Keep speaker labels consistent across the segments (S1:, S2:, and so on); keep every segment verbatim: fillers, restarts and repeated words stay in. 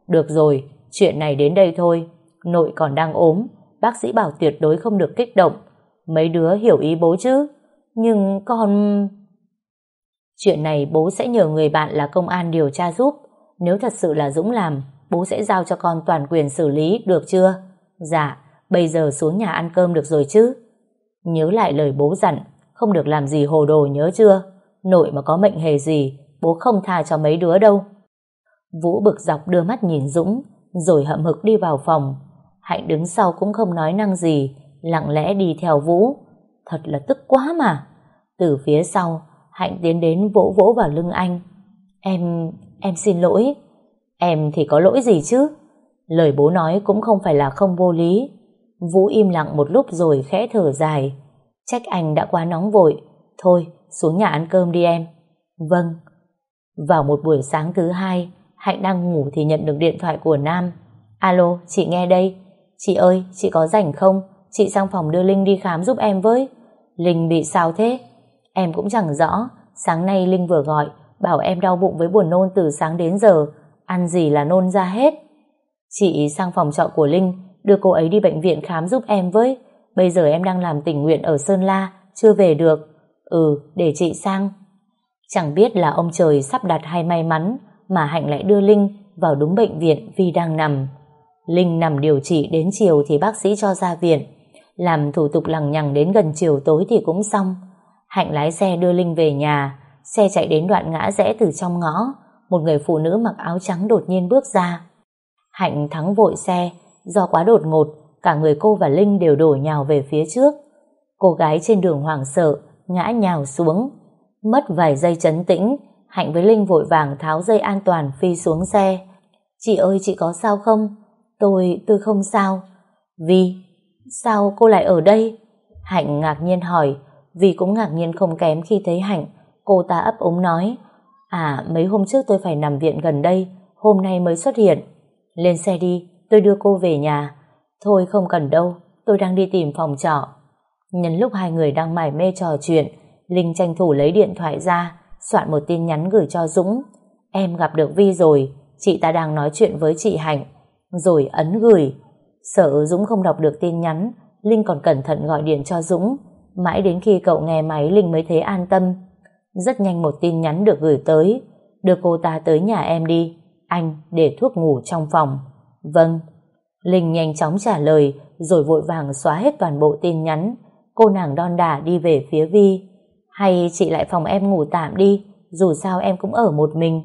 S1: Được rồi, chuyện này đến đây thôi. Nội còn đang ốm, bác sĩ bảo tuyệt đối không được kích động. Mấy đứa hiểu ý bố chứ? Nhưng con... Chuyện này bố sẽ nhờ người bạn là công an điều tra giúp. Nếu thật sự là Dũng làm, bố sẽ giao cho con toàn quyền xử lý, được chưa? Dạ, bây giờ xuống nhà ăn cơm được rồi chứ? Nhớ lại lời bố dặn, không được làm gì hồ đồ, nhớ chưa? Nội mà có mệnh hề gì, bố không tha cho mấy đứa đâu. Vũ bực dọc đưa mắt nhìn Dũng, rồi hậm hực đi vào phòng. Hạnh đứng sau cũng không nói năng gì, lặng lẽ đi theo Vũ. Thật là tức quá mà. Từ phía sau, Hạnh tiến đến vỗ vỗ vào lưng anh. Em, em xin lỗi. Em thì có lỗi gì chứ? Lời bố nói cũng không phải là không vô lý. Vũ im lặng một lúc rồi khẽ thở dài. Trách anh đã quá nóng vội. Thôi, xuống nhà ăn cơm đi em. Vâng. Vào một buổi sáng thứ hai, Hạnh đang ngủ thì nhận được điện thoại của Nam. Alo, chị nghe đây. Chị ơi, chị có rảnh không? Chị sang phòng đưa Linh đi khám giúp em với. Linh bị sao thế? Em cũng chẳng rõ. Sáng nay Linh vừa gọi, bảo em đau bụng với buồn nôn từ sáng đến giờ. Ăn gì là nôn ra hết. Chị sang phòng trọ của Linh, đưa cô ấy đi bệnh viện khám giúp em với. Bây giờ em đang làm tình nguyện ở Sơn La, chưa về được. Ừ, để chị sang. Chẳng biết là ông trời sắp đặt hay may mắn mà Hạnh lại đưa Linh vào đúng bệnh viện Vi đang nằm. Linh nằm điều trị đến chiều thì bác sĩ cho ra viện. Làm thủ tục lằng nhằng đến gần chiều tối thì cũng xong. Hạnh lái xe đưa Linh về nhà. Xe chạy đến đoạn ngã rẽ từ trong ngõ. Một người phụ nữ mặc áo trắng đột nhiên bước ra. Hạnh thắng vội xe. Do quá đột ngột, cả người cô và Linh đều đổ nhào về phía trước. Cô gái trên đường hoảng sợ, ngã nhào xuống. Mất vài giây trấn tĩnh, Hạnh với Linh vội vàng tháo dây an toàn phi xuống xe. Chị ơi, chị có sao không? Tôi, tôi không sao. Vi, sao cô lại ở đây? Hạnh ngạc nhiên hỏi. Vi cũng ngạc nhiên không kém khi thấy Hạnh. Cô ta ấp úng nói. À, mấy hôm trước tôi phải nằm viện gần đây, hôm nay mới xuất hiện. Lên xe đi, tôi đưa cô về nhà. Thôi không cần đâu, tôi đang đi tìm phòng trọ. Nhân lúc hai người đang mải mê trò chuyện, Linh tranh thủ lấy điện thoại ra, soạn một tin nhắn gửi cho Dũng. Em gặp được Vi rồi, chị ta đang nói chuyện với chị Hạnh. Rồi ấn gửi. Sợ Dũng không đọc được tin nhắn, Linh còn cẩn thận gọi điện cho Dũng. Mãi đến khi cậu nghe máy Linh mới thấy an tâm. Rất nhanh một tin nhắn được gửi tới. Đưa cô ta tới nhà em đi, anh để thuốc ngủ trong phòng. Vâng. Linh nhanh chóng trả lời, rồi vội vàng xóa hết toàn bộ tin nhắn. Cô nàng đon đả đi về phía Vi. Hay chị lại phòng em ngủ tạm đi, dù sao em cũng ở một mình.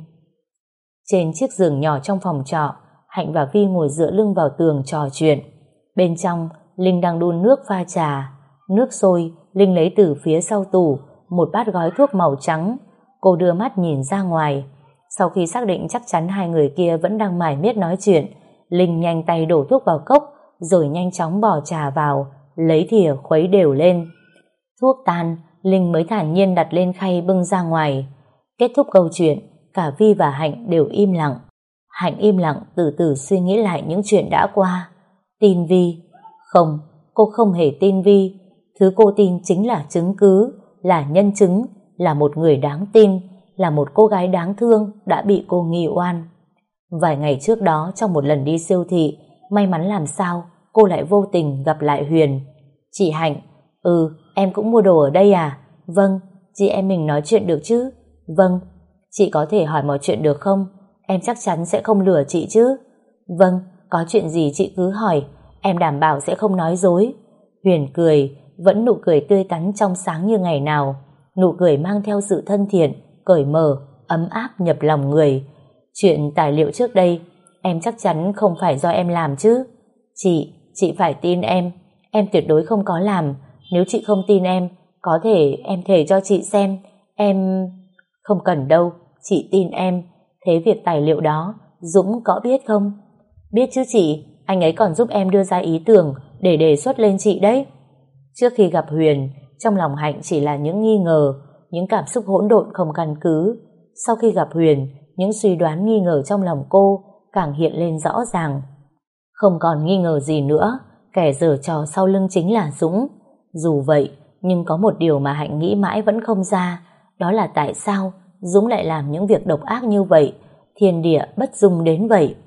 S1: Trên chiếc giường nhỏ trong phòng trọ, Hạnh và Vi ngồi dựa lưng vào tường trò chuyện. Bên trong, Linh đang đun nước pha trà. Nước sôi, Linh lấy từ phía sau tủ một bát gói thuốc màu trắng. Cô đưa mắt nhìn ra ngoài. Sau khi xác định chắc chắn hai người kia vẫn đang mải miết nói chuyện, Linh nhanh tay đổ thuốc vào cốc, rồi nhanh chóng bỏ trà vào, lấy thìa khuấy đều lên. Thuốc tan, Linh mới thản nhiên đặt lên khay bưng ra ngoài. Kết thúc câu chuyện, cả Vi và Hạnh đều im lặng. Hạnh im lặng từ từ suy nghĩ lại những chuyện đã qua. Tin Vi? Không, cô không hề tin Vi. Thứ cô tin chính là chứng cứ, là nhân chứng, là một người đáng tin, là một cô gái đáng thương đã bị cô nghi oan. Vài ngày trước đó, trong một lần đi siêu thị, may mắn làm sao cô lại vô tình gặp lại Huyền. Chị Hạnh, ừ, em cũng mua đồ ở đây à? Vâng. Chị em mình nói chuyện được chứ? Vâng. Chị có thể hỏi mọi chuyện được không? Em chắc chắn sẽ không lừa chị chứ? Vâng, có chuyện gì chị cứ hỏi, em đảm bảo sẽ không nói dối. Huyền cười, vẫn nụ cười tươi tắn trong sáng như ngày nào. Nụ cười mang theo sự thân thiện, cởi mở, ấm áp nhập lòng người. Chuyện tài liệu trước đây, em chắc chắn không phải do em làm chứ? Chị, chị phải tin em. Em tuyệt đối không có làm. Nếu chị không tin em, có thể em thề cho chị xem. Em... Không cần đâu, chị tin em. Thế việc tài liệu đó, Dũng có biết không? Biết chứ chị, anh ấy còn giúp em đưa ra ý tưởng để đề xuất lên chị đấy. Trước khi gặp Huyền, trong lòng Hạnh chỉ là những nghi ngờ, những cảm xúc hỗn độn không căn cứ. Sau khi gặp Huyền, những suy đoán nghi ngờ trong lòng cô càng hiện lên rõ ràng. Không còn nghi ngờ gì nữa, kẻ giở trò sau lưng chính là Dũng. Dù vậy, nhưng có một điều mà Hạnh nghĩ mãi vẫn không ra, đó là tại sao Dũng lại làm những việc độc ác như vậy, thiên địa bất dung đến vậy.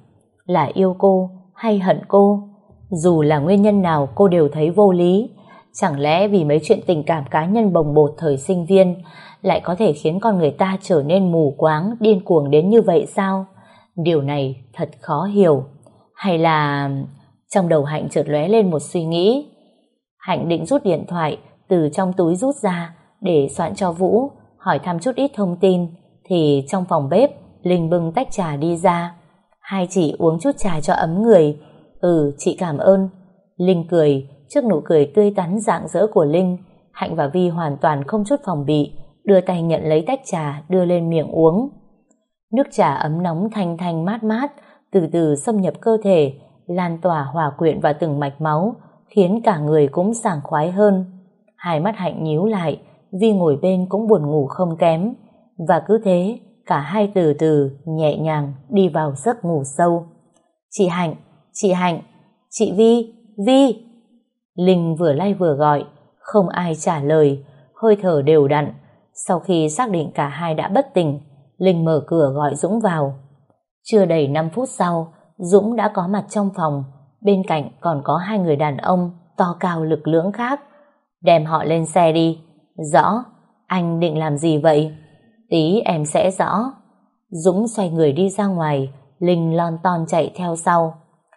S1: là yêu cô hay hận cô? Dù là nguyên nhân nào cô đều thấy vô lý. Chẳng lẽ vì mấy chuyện tình cảm cá nhân bồng bột thời sinh viên lại có thể khiến con người ta trở nên mù quáng, điên cuồng đến như vậy sao? Điều này thật khó hiểu. Hay là... Trong đầu Hạnh chợt lóe lên một suy nghĩ. Hạnh định rút điện thoại từ trong túi rút ra để soạn cho Vũ, hỏi thăm chút ít thông tin, thì trong phòng bếp Linh bưng tách trà đi ra. Hai chị uống chút trà cho ấm người. Ừ, chị cảm ơn. Linh cười. Trước nụ cười tươi tắn rạng rỡ của Linh, Hạnh và Vi hoàn toàn không chút phòng bị, đưa tay nhận lấy tách trà đưa lên miệng uống. Nước trà ấm nóng thanh thanh mát mát từ từ xâm nhập cơ thể, lan tỏa hòa quyện vào từng mạch máu, khiến cả người cũng sảng khoái hơn. Hai mắt Hạnh nhíu lại, Vi ngồi bên cũng buồn ngủ không kém. Và cứ thế, cả hai từ từ, nhẹ nhàng đi vào giấc ngủ sâu. Chị Hạnh, chị Hạnh, chị Vi, Vi. Linh vừa lay vừa gọi, không ai trả lời, hơi thở đều đặn. Sau khi xác định cả hai đã bất tỉnh, Linh mở cửa gọi Dũng vào. Chưa đầy năm phút sau, Dũng đã có mặt trong phòng, bên cạnh còn có hai người đàn ông to cao lực lưỡng khác. Đem họ lên xe đi. Rõ. Anh định làm gì vậy? Tí em sẽ rõ. Dũng xoay người đi ra ngoài, Linh lon ton chạy theo sau.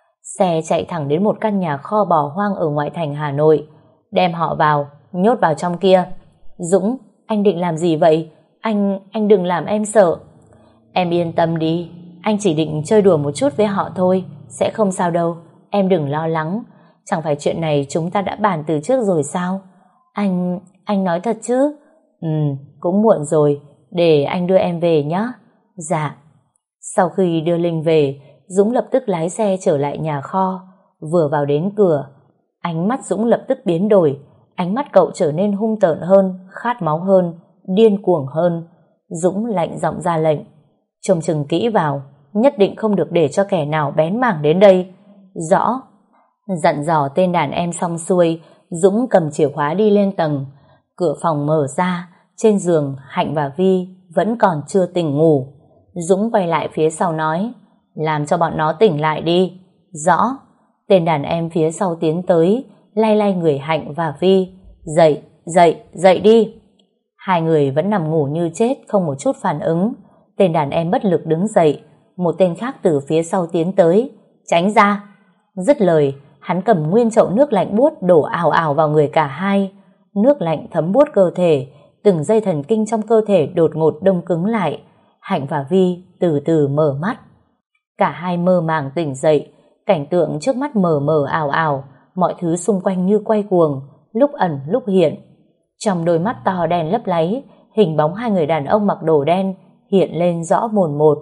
S1: Xe chạy thẳng đến một căn nhà kho bỏ hoang ở ngoại thành Hà Nội. Đem họ vào, nhốt vào trong kia. Dũng, anh định làm gì vậy? Anh, anh đừng làm em sợ. Em yên tâm đi, anh chỉ định chơi đùa một chút với họ thôi, sẽ không sao đâu, em đừng lo lắng. Chẳng phải chuyện này chúng ta đã bàn từ trước rồi sao? Anh, anh nói thật chứ? Ừ, cũng muộn rồi, để anh đưa em về nhé. Dạ. Sau khi đưa Linh về, Dũng lập tức lái xe trở lại nhà kho. Vừa vào đến cửa, ánh mắt Dũng lập tức biến đổi. Ánh mắt cậu trở nên hung tợn hơn, khát máu hơn, điên cuồng hơn. Dũng lạnh giọng ra lệnh. Trông chừng kỹ vào, nhất định không được để cho kẻ nào bén mảng đến đây. Rõ. Dặn dò tên đàn em xong xuôi, Dũng cầm chìa khóa đi lên tầng. Cửa phòng mở ra, trên giường Hạnh và Vi vẫn còn chưa tỉnh ngủ. Dũng quay lại phía sau nói, làm cho bọn nó tỉnh lại đi. Rõ. Tên đàn em phía sau tiến tới, lay lay người Hạnh và Vi. Dậy, dậy, dậy đi. Hai người vẫn nằm ngủ như chết, không một chút phản ứng. Tên đàn em bất lực đứng dậy, một tên khác từ phía sau tiến tới. Tránh ra. Dứt lời, hắn cầm nguyên chậu nước lạnh buốt đổ ào ào vào người cả hai. Nước lạnh thấm buốt cơ thể, từng dây thần kinh trong cơ thể đột ngột đông cứng lại. Hạnh và Vi từ từ mở mắt. Cả hai mơ màng tỉnh dậy, cảnh tượng trước mắt mờ mờ ảo ảo, mọi thứ xung quanh như quay cuồng, lúc ẩn lúc hiện. Trong đôi mắt to đen lấp láy, hình bóng hai người đàn ông mặc đồ đen hiện lên rõ mồn một.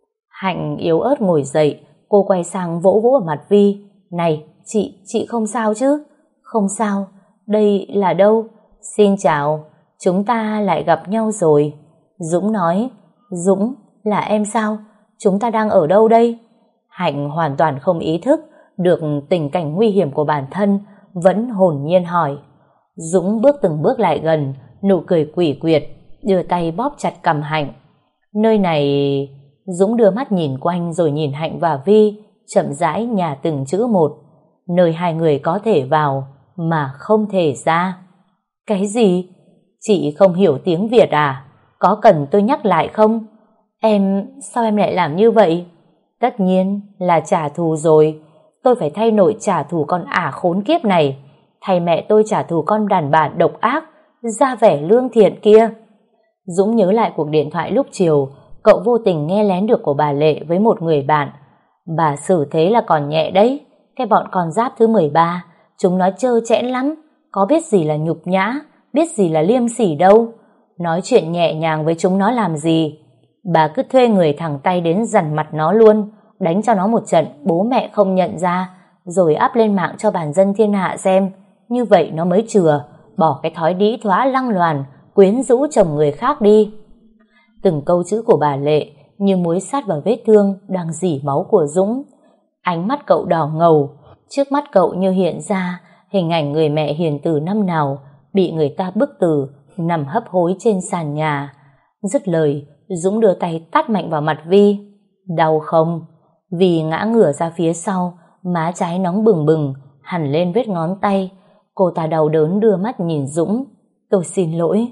S1: Hạnh yếu ớt ngồi dậy, cô quay sang vỗ vỗ ở mặt Vi. Này, chị, chị không sao chứ? Không sao, đây là đâu? Xin chào, chúng ta lại gặp nhau rồi. Dũng nói. Dũng, là em sao? Chúng ta đang ở đâu đây? Hạnh hoàn toàn không ý thức được tình cảnh nguy hiểm của bản thân, vẫn hồn nhiên hỏi. Dũng bước từng bước lại gần, nụ cười quỷ quyệt, đưa tay bóp chặt cằm Hạnh. Nơi này... Dũng đưa mắt nhìn quanh rồi nhìn Hạnh và Vi, chậm rãi nhả từng chữ một. Nơi hai người có thể vào mà không thể ra. Cái gì? Chị không hiểu tiếng Việt à? Có cần tôi nhắc lại không? Em, sao em lại làm như vậy? Tất nhiên là trả thù rồi. Tôi phải thay nội trả thù con ả khốn kiếp này, thay mẹ tôi trả thù con đàn bà độc ác, ra vẻ lương thiện kia. Dũng nhớ lại cuộc điện thoại lúc chiều, cậu vô tình nghe lén được của bà Lệ với một người bạn. Bà xử thế là còn nhẹ đấy, cái bọn con giáp thứ mười ba, chúng nó trơ trẽn lắm, có biết gì là nhục nhã, biết gì là liêm sỉ đâu. Nói chuyện nhẹ nhàng với chúng nó làm gì? Bà cứ thuê người thẳng tay đến dằn mặt nó luôn, đánh cho nó một trận bố mẹ không nhận ra, rồi up lên mạng cho bản dân thiên hạ xem. Như vậy nó mới chừa, bỏ cái thói đĩ thoá lăng loàn, quyến rũ chồng người khác đi. Từng câu chữ của bà Lệ như muối sát vào vết thương đang rỉ máu của Dũng. Ánh mắt cậu đỏ ngầu, trước mắt cậu như hiện ra hình ảnh người mẹ hiền từ năm nào bị người ta bức tử, nằm hấp hối trên sàn nhà. Dứt lời, Dũng đưa tay tát mạnh vào mặt Vi. Đau không? Vì ngã ngửa ra phía sau, má trái nóng bừng bừng, hẳn lên vết ngón tay. Cô ta đau đớn đưa mắt nhìn Dũng. Tôi xin lỗi.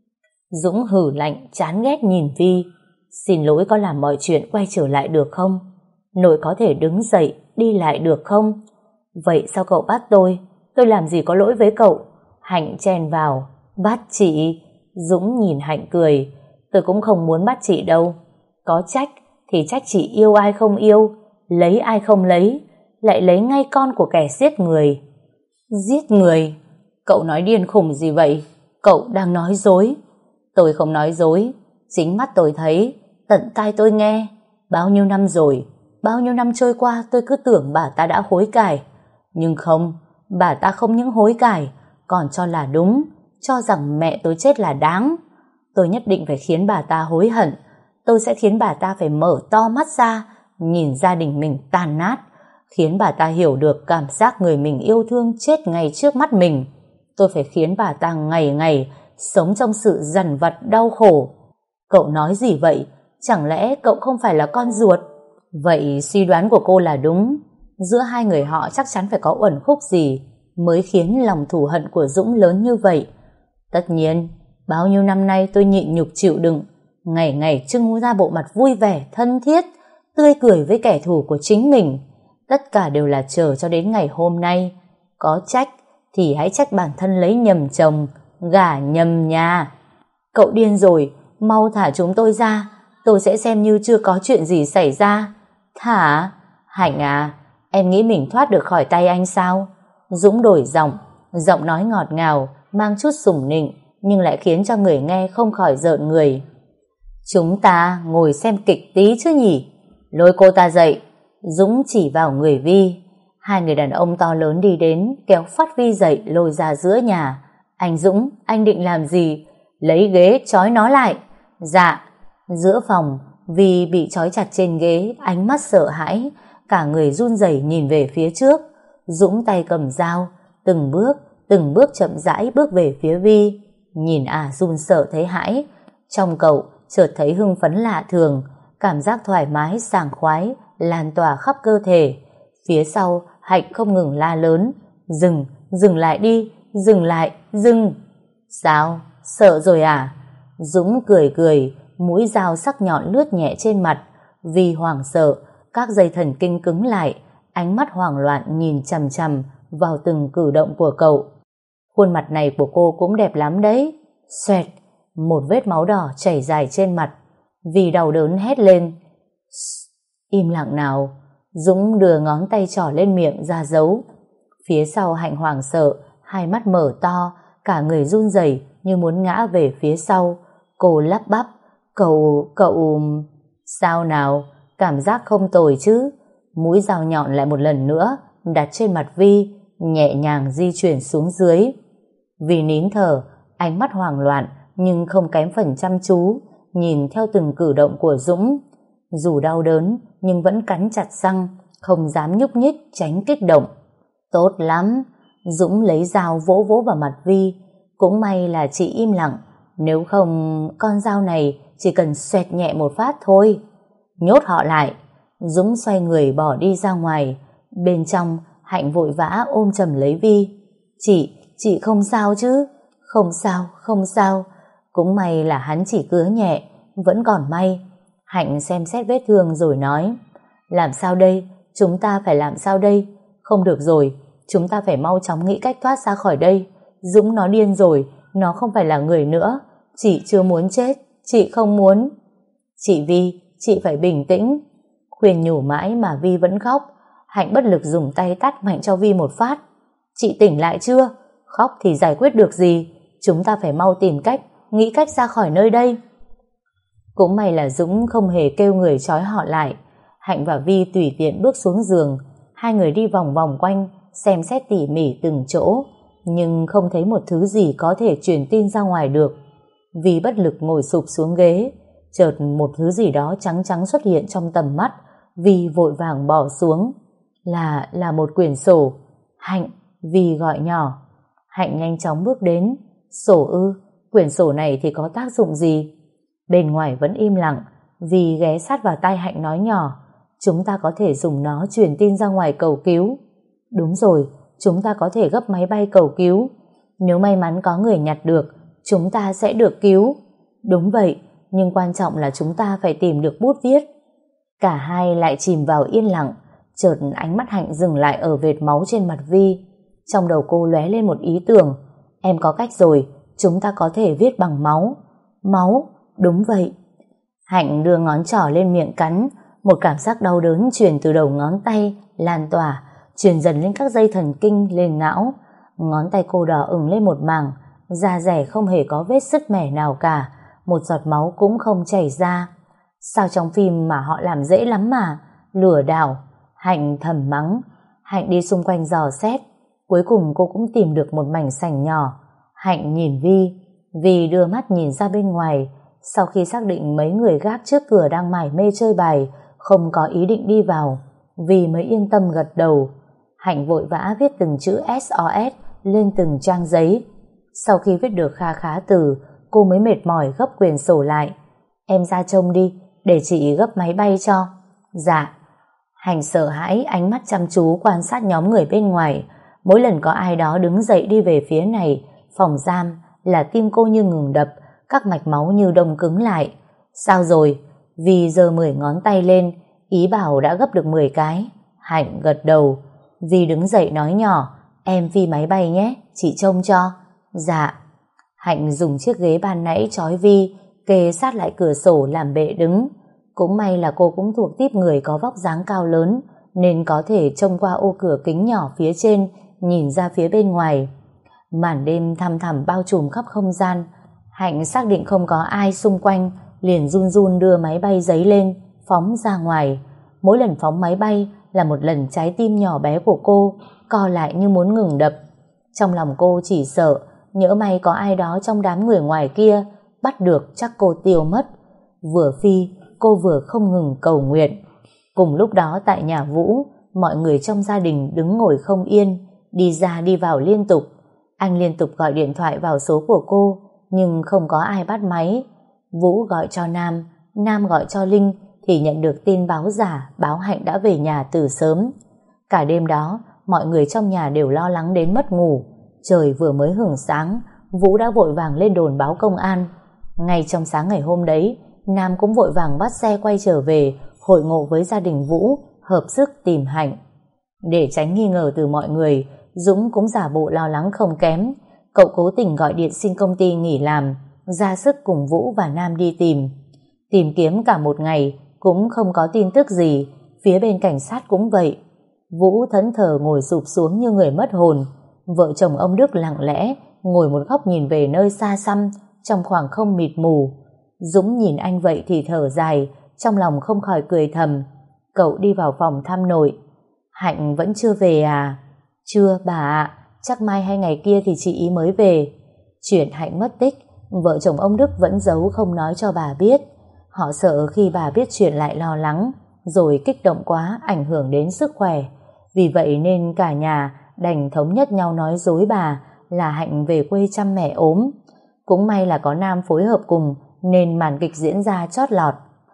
S1: Dũng hử lạnh chán ghét nhìn Vi. Xin lỗi có làm mọi chuyện quay trở lại được không? Nội có thể đứng dậy, đi lại được không? Vậy sao cậu bắt tôi? Tôi làm gì có lỗi với cậu? Hạnh chen vào. Bắt chị? Dũng nhìn Hạnh cười. Tôi cũng không muốn bắt chị đâu. Có trách thì trách chị yêu ai không yêu, lấy ai không lấy, lại lấy ngay con của kẻ giết người. Giết người? Cậu nói điên khùng gì vậy? Cậu đang nói dối. Tôi không nói dối, chính mắt tôi thấy, tận tai tôi nghe. Bao nhiêu năm rồi, bao nhiêu năm trôi qua tôi cứ tưởng bà ta đã hối cải. Nhưng không, bà ta không những hối cải, còn cho là đúng, cho rằng mẹ tôi chết là đáng. Tôi nhất định phải khiến bà ta hối hận. Tôi sẽ khiến bà ta phải mở to mắt ra, nhìn gia đình mình tàn nát, khiến bà ta hiểu được cảm giác người mình yêu thương chết ngay trước mắt mình. Tôi phải khiến bà ta ngày ngày sống trong sự dằn vặt đau khổ. Cậu nói gì vậy? Chẳng lẽ cậu không phải là con ruột? Vậy suy đoán của cô là đúng. Giữa hai người họ chắc chắn phải có uẩn khúc gì mới khiến lòng thù hận của Dũng lớn như vậy. Tất nhiên, bao nhiêu năm nay tôi nhịn nhục chịu đựng, ngày ngày trưng ra bộ mặt vui vẻ, thân thiết, tươi cười với kẻ thù của chính mình. Tất cả đều là chờ cho đến ngày hôm nay. Có trách thì hãy trách bản thân lấy nhầm chồng, gả nhầm nhà. Cậu điên rồi, mau thả chúng tôi ra, tôi sẽ xem như chưa có chuyện gì xảy ra. Thả? Hạnh à, em nghĩ mình thoát được khỏi tay anh sao? Dũng đổi giọng, giọng nói ngọt ngào, mang chút sủng nịnh, nhưng lại khiến cho người nghe không khỏi rợn người. Chúng ta ngồi xem kịch tí chứ nhỉ? Lôi cô ta dậy. Dũng chỉ vào người Vi. Hai người đàn ông to lớn đi đến, kéo phát Vi dậy lôi ra giữa nhà. Anh Dũng, anh định làm gì? Lấy ghế trói nó lại. Dạ. Giữa phòng, Vi bị trói chặt trên ghế, ánh mắt sợ hãi, cả người run rẩy nhìn về phía trước. Dũng tay cầm dao, từng bước, từng bước chậm rãi bước về phía Vi. Nhìn à run sợ thấy hãi. Trong cậu chợt thấy hưng phấn lạ thường, cảm giác thoải mái sảng khoái lan tỏa khắp cơ thể. Phía sau Hạnh không ngừng la lớn. Dừng, dừng lại đi, dừng lại, dừng. Sao, sợ rồi à? Dũng cười cười, mũi dao sắc nhọn lướt nhẹ trên mặt. Vi hoảng sợ, các dây thần kinh cứng lại, ánh mắt hoảng loạn nhìn chằm chằm vào từng cử động của cậu. Khuôn mặt này của cô cũng đẹp lắm đấy. Xoẹt, một vết máu đỏ chảy dài trên mặt. Vi đau đớn hét lên. Im lặng nào. Dũng đưa ngón tay trỏ lên miệng ra dấu. Phía sau Hạnh hoảng sợ, hai mắt mở to, cả người run rẩy như muốn ngã về phía sau. Cô lắp bắp. Cậu, cậu... Sao nào? Cảm giác không tồi chứ? Mũi dao nhọn lại một lần nữa đặt trên mặt Vi, nhẹ nhàng di chuyển xuống dưới. Vi nín thở, ánh mắt hoảng loạn nhưng không kém phần chăm chú, nhìn theo từng cử động của Dũng. Dù đau đớn nhưng vẫn cắn chặt răng, không dám nhúc nhích tránh kích động. Tốt lắm. Dũng lấy dao vỗ vỗ vào mặt Vi. Cũng may là chị im lặng, nếu không con dao này chỉ cần xoẹt nhẹ một phát thôi. Nhốt họ lại. Dũng xoay người bỏ đi ra ngoài. Bên trong Hạnh vội vã ôm chầm lấy Vi. Chị, chị không sao chứ? Không sao, không sao. Cũng may là hắn chỉ cứa nhẹ, vẫn còn may. Hạnh xem xét vết thương rồi nói. Làm sao đây? Chúng ta phải làm sao đây? Không được rồi, chúng ta phải mau chóng nghĩ cách thoát ra khỏi đây. Dũng nó điên rồi, nó không phải là người nữa. Chị chưa muốn chết, chị không muốn. Chị Vi, chị phải bình tĩnh. Khuyên nhủ mãi mà Vi vẫn khóc. Hạnh bất lực dùng tay tát mạnh cho Vi một phát. Chị tỉnh lại chưa? Khóc thì giải quyết được gì? Chúng ta phải mau tìm cách, nghĩ cách ra khỏi nơi đây. Cũng may là Dũng không hề kêu người trói họ lại. Hạnh và Vi tùy tiện bước xuống giường. Hai người đi vòng vòng quanh, xem xét tỉ mỉ từng chỗ, nhưng không thấy một thứ gì có thể truyền tin ra ngoài được. Vi bất lực ngồi sụp xuống ghế. Chợt một thứ gì đó trắng trắng xuất hiện trong tầm mắt. Vi vội vàng bỏ xuống. Là, là một quyển sổ. Hạnh, Vi gọi nhỏ. Hạnh nhanh chóng bước đến. Sổ ư? Quyển sổ này thì có tác dụng gì? Bên ngoài vẫn im lặng. Vi ghé sát vào tai Hạnh nói nhỏ. chúng ta có thể dùng nó truyền tin ra ngoài cầu cứu. Đúng rồi, chúng ta có thể gấp máy bay cầu cứu. Nếu may mắn có người nhặt được, chúng ta sẽ được cứu. Đúng vậy, nhưng quan trọng là chúng ta phải tìm được bút viết. Cả hai lại chìm vào yên lặng. Chợt ánh mắt Hạnh dừng lại ở vệt máu trên mặt Vi. Trong đầu cô lóe lên một ý tưởng. Em có cách rồi, chúng ta có thể viết bằng máu. Máu, đúng vậy. Hạnh đưa ngón trỏ lên miệng cắn. Một cảm giác đau đớn truyền từ đầu ngón tay lan tỏa, truyền dần lên các dây thần kinh, lên não. Ngón tay cô đỏ ửng lên một mảng, da dẻ không hề có vết sứt mẻ nào cả, một giọt máu cũng không chảy ra. Sao trong phim mà họ làm dễ lắm mà, lừa đảo. Hạnh thầm mắng. Hạnh đi xung quanh dò xét. Cuối cùng cô cũng tìm được một mảnh sảnh nhỏ. Hạnh nhìn Vi. Vi đưa mắt nhìn ra bên ngoài. Sau khi xác định mấy người gác trước cửa đang mải mê chơi bài, không có ý định đi vào, Vi mới yên tâm gật đầu. Hạnh vội vã viết từng chữ ét o ét lên từng trang giấy. Sau khi viết được kha khá từ, cô mới mệt mỏi gấp quyển sổ lại. Em ra trông đi, để chị gấp máy bay cho. Dạ. Hạnh sợ hãi, ánh mắt chăm chú quan sát nhóm người bên ngoài. Mỗi lần có ai đó đứng dậy đi về phía này, phòng giam, là tim cô như ngừng đập, các mạch máu như đông cứng lại. Sao rồi? Vi giơ mười ngón tay lên, ý bảo đã gấp được mười cái. Hạnh gật đầu. Vi đứng dậy nói nhỏ, em phi máy bay nhé, chị trông cho. Dạ. Hạnh dùng chiếc ghế ban nãy trói Vi, kê sát lại cửa sổ làm bệ đứng. Cũng may là cô cũng thuộc típ người có vóc dáng cao lớn, nên có thể trông qua ô cửa kính nhỏ phía trên, nhìn ra phía bên ngoài. Màn đêm thăm thẳm bao trùm khắp không gian. Hạnh xác định không có ai xung quanh, liền run run đưa máy bay giấy lên, phóng ra ngoài. Mỗi lần phóng máy bay là một lần trái tim nhỏ bé của cô co lại như muốn ngừng đập. Trong lòng cô chỉ sợ, nhỡ may có ai đó trong đám người ngoài kia bắt được chắc cô tiêu mất. Vừa phi, cô vừa không ngừng cầu nguyện. Cùng lúc đó tại nhà Vũ, mọi người trong gia đình đứng ngồi không yên, đi ra đi vào liên tục. Anh liên tục gọi điện thoại vào số của cô, nhưng không có ai bắt máy. Vũ gọi cho Nam, Nam gọi cho Linh, thì nhận được tin báo giả báo Hạnh đã về nhà từ sớm. Cả đêm đó, mọi người trong nhà đều lo lắng đến mất ngủ. Trời vừa mới hửng sáng, Vũ đã vội vàng lên đồn báo công an. Ngay trong sáng ngày hôm đấy, Nam cũng vội vàng bắt xe quay trở về, hội ngộ với gia đình Vũ, hợp sức tìm Hạnh. Để tránh nghi ngờ từ mọi người, Dũng cũng giả bộ lo lắng không kém. Cậu cố tình gọi điện xin công ty nghỉ làm, ra sức cùng Vũ và Nam đi tìm. Tìm kiếm cả một ngày, cũng không có tin tức gì. Phía bên cảnh sát cũng vậy. Vũ thẫn thờ ngồi sụp xuống như người mất hồn. Vợ chồng ông Đức lặng lẽ ngồi một góc nhìn về nơi xa xăm, trong khoảng không mịt mù. Dũng nhìn anh vậy thì thở dài, trong lòng không khỏi cười thầm. Cậu đi vào phòng thăm nội. Hạnh vẫn chưa về à? Chưa bà ạ, chắc mai hay ngày kia thì chị ý mới về. Chuyện Hạnh mất tích, vợ chồng ông Đức vẫn giấu không nói cho bà biết. Họ sợ khi bà biết chuyện lại lo lắng, rồi kích động quá ảnh hưởng đến sức khỏe. Vì vậy nên cả nhà đành thống nhất nhau nói dối bà là Hạnh về quê chăm mẹ ốm. Cũng may là có Nam phối hợp cùng, nên màn kịch diễn ra chót lọt.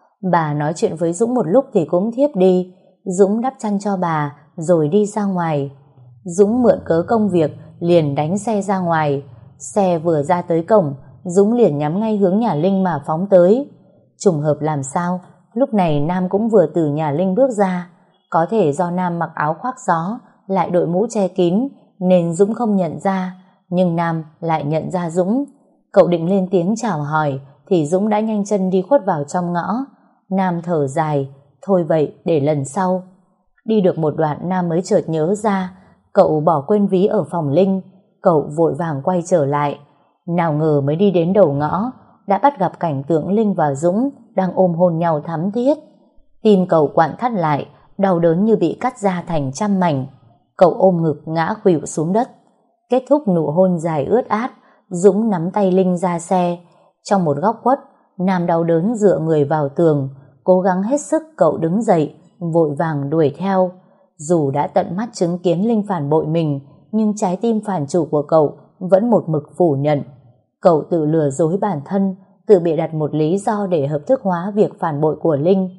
S1: Bà nói chuyện với Dũng một lúc thì cũng thiếp đi. Dũng đắp chăn cho bà rồi đi ra ngoài. Dũng mượn cớ công việc liền đánh xe ra ngoài. Xe vừa ra tới cổng, Dũng liền nhắm ngay hướng nhà Linh mà phóng tới. Trùng hợp làm sao, lúc này Nam cũng vừa từ nhà Linh bước ra. Có thể do Nam mặc áo khoác gió, lại đội mũ che kín, nên Dũng không nhận ra. Nhưng Nam lại nhận ra Dũng. Cậu định lên tiếng chào hỏi, thì Dũng đã nhanh chân đi khuất vào trong ngõ. Nam thở dài, thôi vậy để lần sau. Đi được một đoạn Nam mới chợt nhớ ra, cậu bỏ quên ví ở phòng Linh. Cậu vội vàng quay trở lại. Nào ngờ mới đi đến đầu ngõ, đã bắt gặp cảnh tượng Linh và Dũng đang ôm hôn nhau thắm thiết. Tim cậu quặn thắt lại, đau đớn như bị cắt ra thành trăm mảnh. Cậu ôm ngực ngã khuỵu xuống đất. Kết thúc nụ hôn dài ướt át, Dũng nắm tay Linh ra xe. Trong một góc khuất, Nam đau đớn dựa người vào tường, cố gắng hết sức cậu đứng dậy, vội vàng đuổi theo. Dù đã tận mắt chứng kiến Linh phản bội mình, nhưng trái tim phản chủ của cậu vẫn một mực phủ nhận. Cậu tự lừa dối bản thân, tự bịa đặt một lý do để hợp thức hóa việc phản bội của Linh.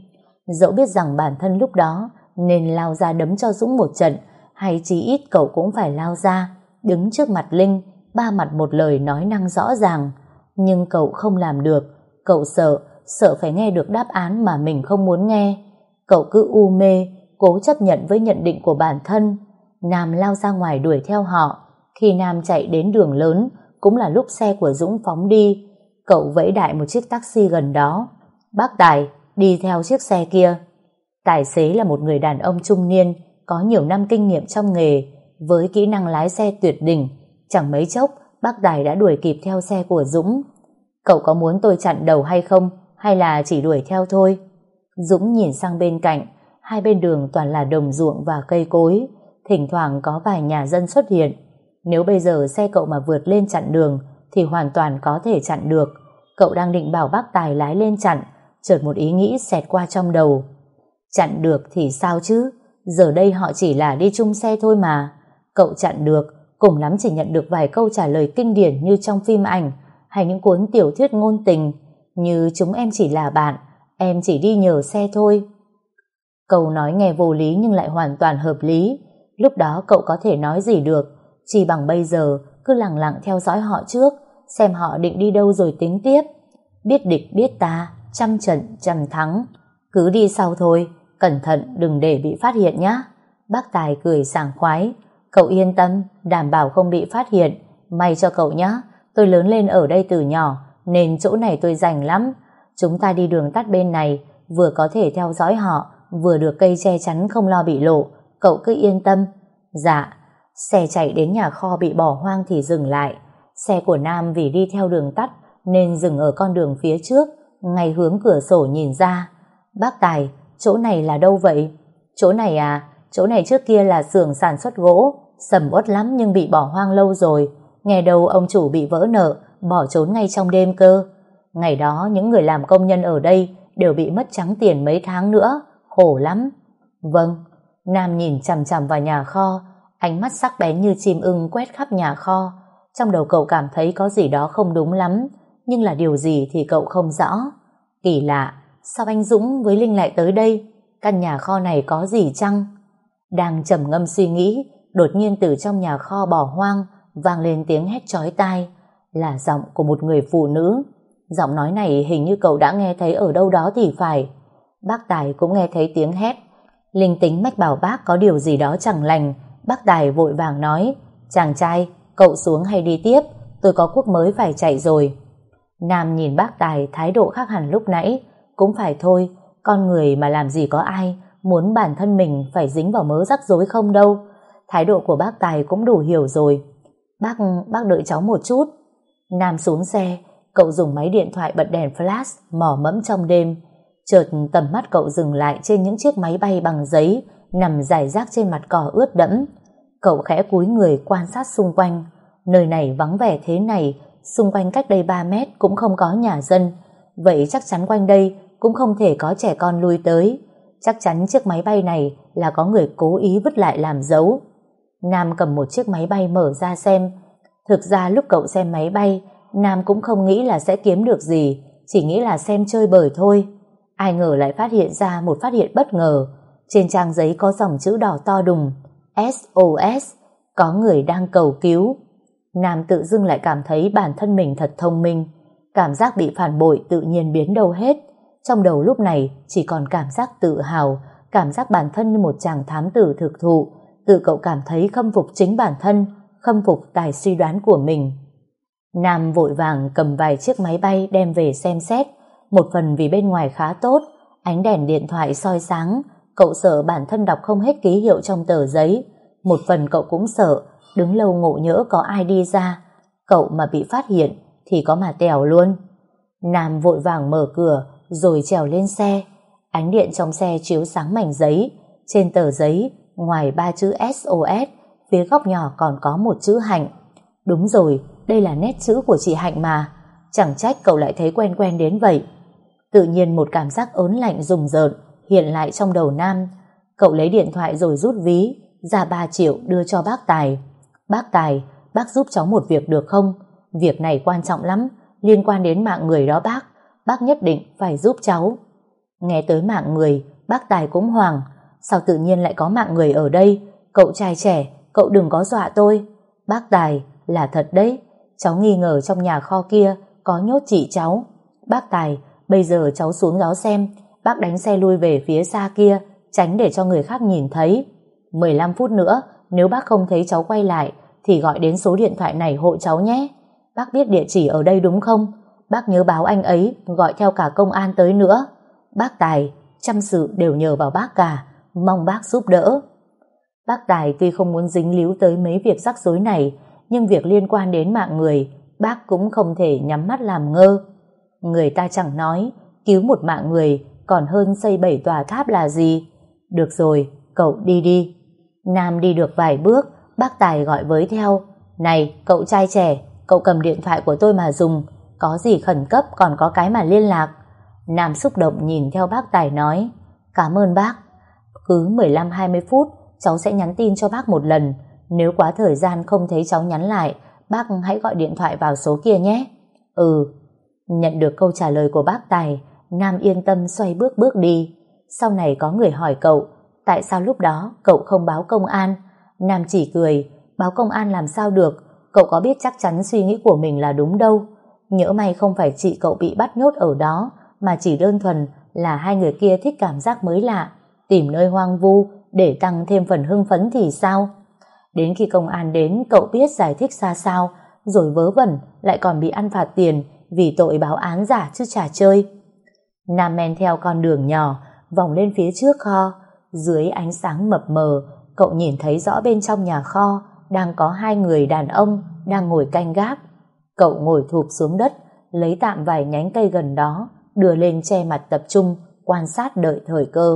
S1: Dẫu biết rằng bản thân lúc đó nên lao ra đấm cho Dũng một trận, hay chí ít cậu cũng phải lao ra, đứng trước mặt Linh, ba mặt một lời nói năng rõ ràng. Nhưng cậu không làm được. Cậu sợ, sợ phải nghe được đáp án mà mình không muốn nghe. Cậu cứ u mê, cố chấp nhận với nhận định của bản thân. Nam lao ra ngoài đuổi theo họ. Khi Nam chạy đến đường lớn, cũng là lúc xe của Dũng phóng đi. Cậu vẫy đại một chiếc taxi gần đó. Bác Tài, đi theo chiếc xe kia. Tài xế là một người đàn ông trung niên, có nhiều năm kinh nghiệm trong nghề, với kỹ năng lái xe tuyệt đỉnh. Chẳng mấy chốc, bác Tài đã đuổi kịp theo xe của Dũng. Cậu có muốn tôi chặn đầu hay không, hay là chỉ đuổi theo thôi? Dũng nhìn sang bên cạnh, hai bên đường toàn là đồng ruộng và cây cối, thỉnh thoảng có vài nhà dân xuất hiện. Nếu bây giờ xe cậu mà vượt lên chặn đường thì hoàn toàn có thể chặn được. Cậu đang định bảo bác Tài lái lên chặn, chợt một ý nghĩ xẹt qua trong đầu. Chặn được thì sao chứ? Giờ đây họ chỉ là đi chung xe thôi mà. Cậu chặn được, cùng lắm chỉ nhận được vài câu trả lời kinh điển như trong phim ảnh, hay những cuốn tiểu thuyết ngôn tình, như chúng em chỉ là bạn, em chỉ đi nhờ xe thôi. Câu nói nghe vô lý nhưng lại hoàn toàn hợp lý. Lúc đó cậu có thể nói gì được, chỉ bằng bây giờ cứ lặng lặng theo dõi họ trước, xem họ định đi đâu rồi tính tiếp. Biết địch biết ta, trăm trận trăm thắng. Cứ đi sau thôi, cẩn thận đừng để bị phát hiện nhé. Bác Tài cười sảng khoái. Cậu yên tâm, đảm bảo không bị phát hiện. May cho cậu nhé, tôi lớn lên ở đây từ nhỏ, nên chỗ này tôi rành lắm. Chúng ta đi đường tắt bên này, vừa có thể theo dõi họ, vừa được cây che chắn không lo bị lộ. Cậu cứ yên tâm. Dạ. Xe chạy đến nhà kho bị bỏ hoang thì dừng lại. Xe của Nam vì đi theo đường tắt nên dừng ở con đường phía trước, ngay hướng cửa sổ nhìn ra. Bác Tài, chỗ này là đâu vậy? Chỗ này à? Chỗ này trước kia là xưởng sản xuất gỗ, sầm uất lắm nhưng bị bỏ hoang lâu rồi. Nghe đâu ông chủ bị vỡ nợ, bỏ trốn ngay trong đêm cơ. Ngày đó những người làm công nhân ở đây đều bị mất trắng tiền mấy tháng nữa, khổ lắm. Vâng. Nam nhìn chằm chằm vào nhà kho, ánh mắt sắc bén như chim ưng quét khắp nhà kho. Trong đầu cậu cảm thấy có gì đó không đúng lắm, nhưng là điều gì thì cậu không rõ. Kỳ lạ, sao anh Dũng với Linh lại tới đây? Căn nhà kho này có gì chăng? Đang trầm ngâm suy nghĩ, đột nhiên từ trong nhà kho bỏ hoang vang lên tiếng hét chói tai, là giọng của một người phụ nữ. Giọng nói này hình như cậu đã nghe thấy ở đâu đó thì phải. Bác Tài cũng nghe thấy tiếng hét. Linh tính mách bảo bác có điều gì đó chẳng lành. Bác Tài vội vàng nói, chàng trai, cậu xuống hay đi tiếp, tôi có cuốc mới phải chạy rồi. Nam nhìn bác Tài thái độ khác hẳn lúc nãy. Cũng phải thôi, con người mà làm gì có ai muốn bản thân mình phải dính vào mớ rắc rối không đâu. Thái độ của bác Tài cũng đủ hiểu rồi. Bác, bác đợi cháu một chút. Nam xuống xe, cậu dùng máy điện thoại bật đèn flash mò mẫm trong đêm. Chợt tầm mắt cậu dừng lại trên những chiếc máy bay bằng giấy nằm rải rác trên mặt cỏ ướt đẫm. Cậu khẽ cúi người quan sát xung quanh. Nơi này vắng vẻ thế này, xung quanh cách đây ba mét cũng không có nhà dân. Vậy chắc chắn quanh đây cũng không thể có trẻ con lui tới. Chắc chắn chiếc máy bay này là có người cố ý vứt lại làm dấu. Nam cầm một chiếc máy bay mở ra xem. Thực ra lúc cậu xem máy bay, Nam cũng không nghĩ là sẽ kiếm được gì, chỉ nghĩ là xem chơi bời thôi. Ai ngờ lại phát hiện ra một phát hiện bất ngờ. Trên trang giấy có dòng chữ đỏ to đùng, ét ô ét, có người đang cầu cứu. Nam tự dưng lại cảm thấy bản thân mình thật thông minh. Cảm giác bị phản bội tự nhiên biến đâu hết. Trong đầu lúc này chỉ còn cảm giác tự hào, cảm giác bản thân như một chàng thám tử thực thụ. Tự cậu cảm thấy khâm phục chính bản thân, khâm phục tài suy đoán của mình. Nam vội vàng cầm vài chiếc máy bay đem về xem xét. Một phần vì bên ngoài khá tốt, ánh đèn điện thoại soi sáng, cậu sợ bản thân đọc không hết ký hiệu trong tờ giấy. Một phần cậu cũng sợ đứng lâu ngộ nhỡ có ai đi ra, cậu mà bị phát hiện thì có mà tèo luôn. Nam vội vàng mở cửa rồi trèo lên xe. Ánh điện trong xe chiếu sáng mảnh giấy. Trên tờ giấy, ngoài ba chữ ét ô ét, phía góc nhỏ còn có một chữ Hạnh. Đúng rồi, đây là nét chữ của chị Hạnh mà. Chẳng trách cậu lại thấy quen quen đến vậy. Tự nhiên một cảm giác ớn lạnh rùng rợn hiện lại trong đầu Nam. Cậu lấy điện thoại rồi rút ví ra ba triệu đưa cho bác Tài. Bác Tài, bác giúp cháu một việc được không? Việc này quan trọng lắm, liên quan đến mạng người đó bác. Bác nhất định phải giúp cháu. Nghe tới mạng người, bác Tài cũng hoảng. Sao tự nhiên lại có mạng người ở đây? Cậu trai trẻ, cậu đừng có dọa tôi. Bác Tài, là thật đấy. Cháu nghi ngờ trong nhà kho kia có nhốt chị cháu. Bác Tài, bây giờ cháu xuống đó xem. Bác đánh xe lui về phía xa kia, tránh để cho người khác nhìn thấy. mười lăm phút nữa, nếu bác không thấy cháu quay lại, thì gọi đến số điện thoại này hộ cháu nhé. Bác biết địa chỉ ở đây đúng không? Bác nhớ báo anh ấy, gọi theo cả công an tới nữa. Bác Tài, trăm sự đều nhờ vào bác cả, mong bác giúp đỡ. Bác Tài tuy không muốn dính líu tới mấy việc rắc rối này, nhưng việc liên quan đến mạng người, bác cũng không thể nhắm mắt làm ngơ. Người ta chẳng nói, cứu một mạng người còn hơn xây bảy tòa tháp là gì. Được rồi, cậu đi đi. Nam đi được vài bước, bác Tài gọi với theo. Này, cậu trai trẻ, cậu cầm điện thoại của tôi mà dùng, có gì khẩn cấp còn có cái mà liên lạc. Nam xúc động nhìn theo bác Tài nói, cảm ơn bác. Cứ mười lăm hai mươi phút, cháu sẽ nhắn tin cho bác một lần. Nếu quá thời gian không thấy cháu nhắn lại, bác hãy gọi điện thoại vào số kia nhé. Ừ. Nhận được câu trả lời của bác Tài, Nam yên tâm xoay bước bước đi. Sau này có người hỏi cậu, tại sao lúc đó cậu không báo công an? Nam chỉ cười, báo công an làm sao được, cậu có biết chắc chắn suy nghĩ của mình là đúng đâu. Nhỡ may không phải chị cậu bị bắt nhốt ở đó, mà chỉ đơn thuần là hai người kia thích cảm giác mới lạ, tìm nơi hoang vu để tăng thêm phần hưng phấn thì sao? Đến khi công an đến, cậu biết giải thích ra sao, rồi vớ vẩn lại còn bị ăn phạt tiền vì tội báo án giả chứ chả chơi. Nam men theo con đường nhỏ, vòng lên phía trước kho. Dưới ánh sáng mập mờ, cậu nhìn thấy rõ bên trong nhà kho đang có hai người đàn ông đang ngồi canh gác. Cậu ngồi thụp xuống đất, lấy tạm vài nhánh cây gần đó, đưa lên che mặt tập trung, quan sát đợi thời cơ.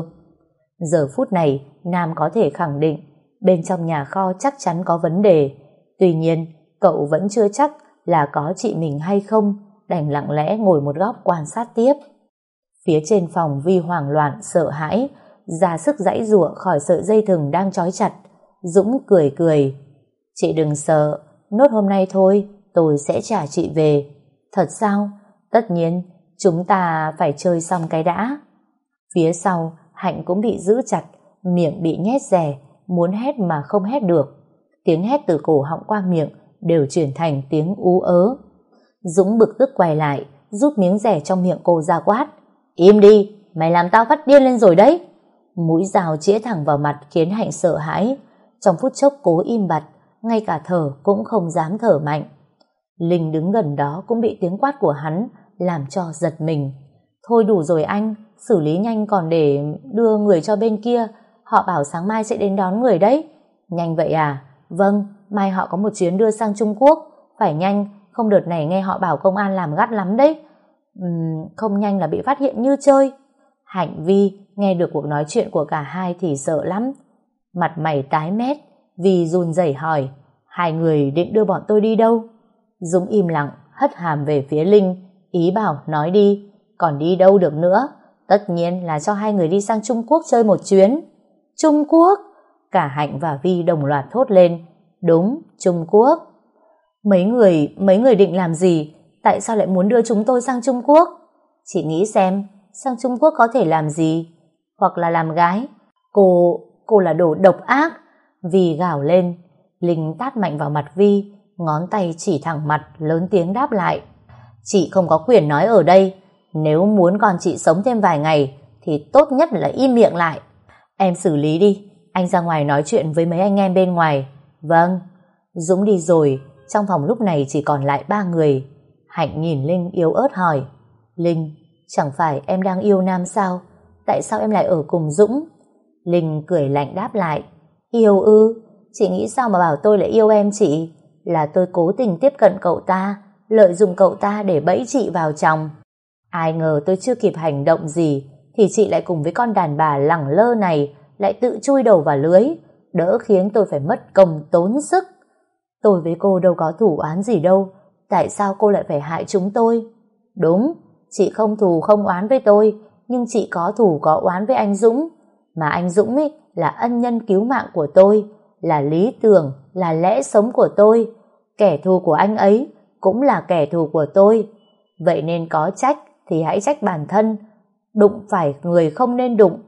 S1: Giờ phút này, Nam có thể khẳng định bên trong nhà kho chắc chắn có vấn đề. Tuy nhiên, cậu vẫn chưa chắc là có chị mình hay không, đành lặng lẽ ngồi một góc quan sát tiếp. Phía trên phòng Vi hoảng loạn, sợ hãi, ra sức giãy giụa khỏi sợi dây thừng đang trói chặt. Dũng cười cười. Chị đừng sợ, nốt hôm nay thôi, tôi sẽ trả chị về. Thật sao? Tất nhiên, chúng ta phải chơi xong cái đã. Phía sau, Hạnh cũng bị giữ chặt, miệng bị nhét rè, muốn hét mà không hét được. Tiếng hét từ cổ họng qua miệng đều chuyển thành tiếng ú ớ. Dũng bực tức quay lại, rút miếng rẻ trong miệng cô ra quát. Im đi, mày làm tao phát điên lên rồi đấy. Mũi dao chĩa thẳng vào mặt khiến Hạnh sợ hãi. Trong phút chốc cố im bặt, ngay cả thở cũng không dám thở mạnh. Linh đứng gần đó cũng bị tiếng quát của hắn làm cho giật mình. Thôi đủ rồi anh, xử lý nhanh còn để đưa người cho bên kia. Họ bảo sáng mai sẽ đến đón người đấy. Nhanh vậy à? Vâng, mai họ có một chuyến đưa sang Trung Quốc. Phải nhanh, không đợt này nghe họ bảo công an làm gắt lắm đấy. Uhm, không nhanh là bị phát hiện như chơi. Hạnh Vi nghe được cuộc nói chuyện của cả hai thì sợ lắm. Mặt mày tái mét, Vi run rẩy hỏi, hai người định đưa bọn tôi đi đâu? Dũng im lặng, hất hàm về phía Linh, ý bảo nói đi. Còn đi đâu được nữa? Tất nhiên là cho hai người đi sang Trung Quốc chơi một chuyến. Trung Quốc? Cả Hạnh và Vi đồng loạt thốt lên. Đúng, Trung Quốc. Mấy người, mấy người định làm gì? Tại sao lại muốn đưa chúng tôi sang Trung Quốc? Chị nghĩ xem, sang Trung Quốc có thể làm gì? Hoặc là làm gái? Cô, cô là đồ độc ác. Vi gào lên. Linh tát mạnh vào mặt Vi, ngón tay chỉ thẳng mặt, lớn tiếng đáp lại. Chị không có quyền nói ở đây. Nếu muốn con chị sống thêm vài ngày thì tốt nhất là im miệng lại. Em xử lý đi, anh ra ngoài nói chuyện với mấy anh em bên ngoài. Vâng. Dũng đi rồi, trong phòng lúc này chỉ còn lại ba người. Hạnh nhìn Linh yếu ớt hỏi, Linh, chẳng phải em đang yêu Nam sao? Tại sao em lại ở cùng Dũng? Linh cười lạnh đáp lại, yêu ư? Chị nghĩ sao mà bảo tôi lại yêu em chị? Là tôi cố tình tiếp cận cậu ta, lợi dụng cậu ta để bẫy chị vào chồng. Ai ngờ tôi chưa kịp hành động gì thì chị lại cùng với con đàn bà lẳng lơ này lại tự chui đầu vào lưới, đỡ khiến tôi phải mất công tốn sức. Tôi với cô đâu có thù oán gì đâu, tại sao cô lại phải hại chúng tôi? Đúng, chị không thù không oán với tôi, nhưng chị có thù có oán với anh Dũng. Mà anh Dũng ấy là ân nhân cứu mạng của tôi, là lý tưởng, là lẽ sống của tôi. Kẻ thù của anh ấy cũng là kẻ thù của tôi. Vậy nên có trách thì hãy trách bản thân, đụng phải người không nên đụng.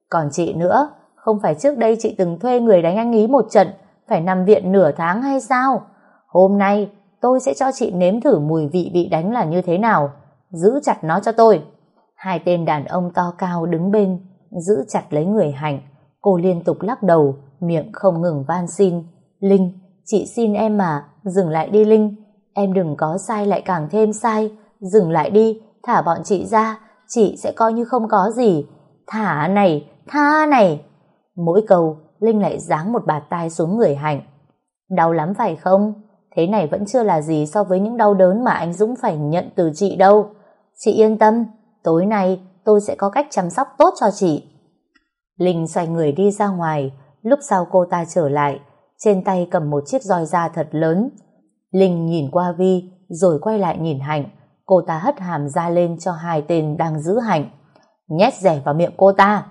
S1: Còn chị nữa, không phải trước đây chị từng thuê người đánh anh ý một trận, phải nằm viện nửa tháng hay sao? Hôm nay tôi sẽ cho chị nếm thử mùi vị bị đánh là như thế nào. Giữ chặt nó cho tôi. Hai tên đàn ông to cao đứng bên, giữ chặt lấy người Hạnh. Cô liên tục lắc đầu, miệng không ngừng van xin. Linh, chị xin em mà, dừng lại đi Linh. Em đừng có sai lại càng thêm sai. Dừng lại đi, thả bọn chị ra, chị sẽ coi như không có gì. Thả này, tha này. Mỗi câu, Linh lại giáng một bạt tai xuống người Hạnh. Đau lắm phải không? Thế này vẫn chưa là gì so với những đau đớn mà anh Dũng phải nhận từ chị đâu. Chị yên tâm, tối nay tôi sẽ có cách chăm sóc tốt cho chị. Linh xoay người đi ra ngoài, lúc sau cô ta trở lại, trên tay cầm một chiếc roi da thật lớn. Linh nhìn qua Vi, rồi quay lại nhìn Hạnh. Cô ta hất hàm ra lên cho hai tên đang giữ Hạnh. Nhét rẻ vào miệng cô ta.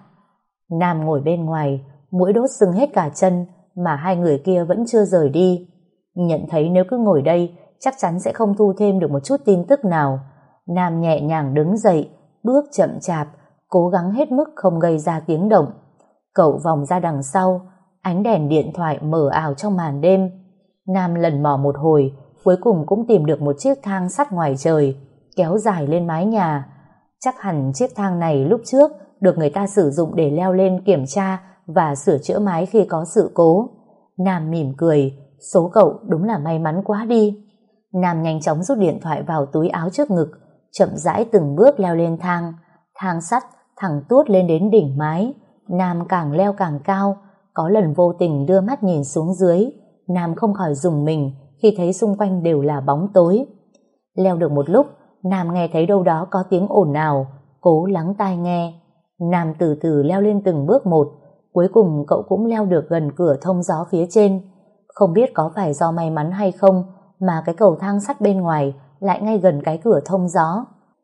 S1: Nam ngồi bên ngoài, mũi đốt sưng hết cả chân, mà hai người kia vẫn chưa rời đi. Nhận thấy nếu cứ ngồi đây, chắc chắn sẽ không thu thêm được một chút tin tức nào. Nam nhẹ nhàng đứng dậy, bước chậm chạp, cố gắng hết mức không gây ra tiếng động. Cậu vòng ra đằng sau, ánh đèn điện thoại mờ ảo trong màn đêm. Nam lần mò một hồi, cuối cùng cũng tìm được một chiếc thang sắt ngoài trời, kéo dài lên mái nhà. Chắc hẳn chiếc thang này lúc trước được người ta sử dụng để leo lên kiểm tra và sửa chữa mái khi có sự cố. Nam mỉm cười, số cậu đúng là may mắn quá đi. Nam nhanh chóng rút điện thoại vào túi áo trước ngực, chậm rãi từng bước leo lên thang. Thang sắt thẳng tuốt lên đến đỉnh mái. Nam càng leo càng cao, có lần vô tình đưa mắt nhìn xuống dưới. Nam không khỏi rùng mình khi thấy xung quanh đều là bóng tối. Leo được một lúc, Nam nghe thấy đâu đó có tiếng ồn ào, cố lắng tai nghe. Nam từ từ leo lên từng bước một, cuối cùng cậu cũng leo được gần cửa thông gió phía trên. Không biết có phải do may mắn hay không mà cái cầu thang sắt bên ngoài lại ngay gần cái cửa thông gió.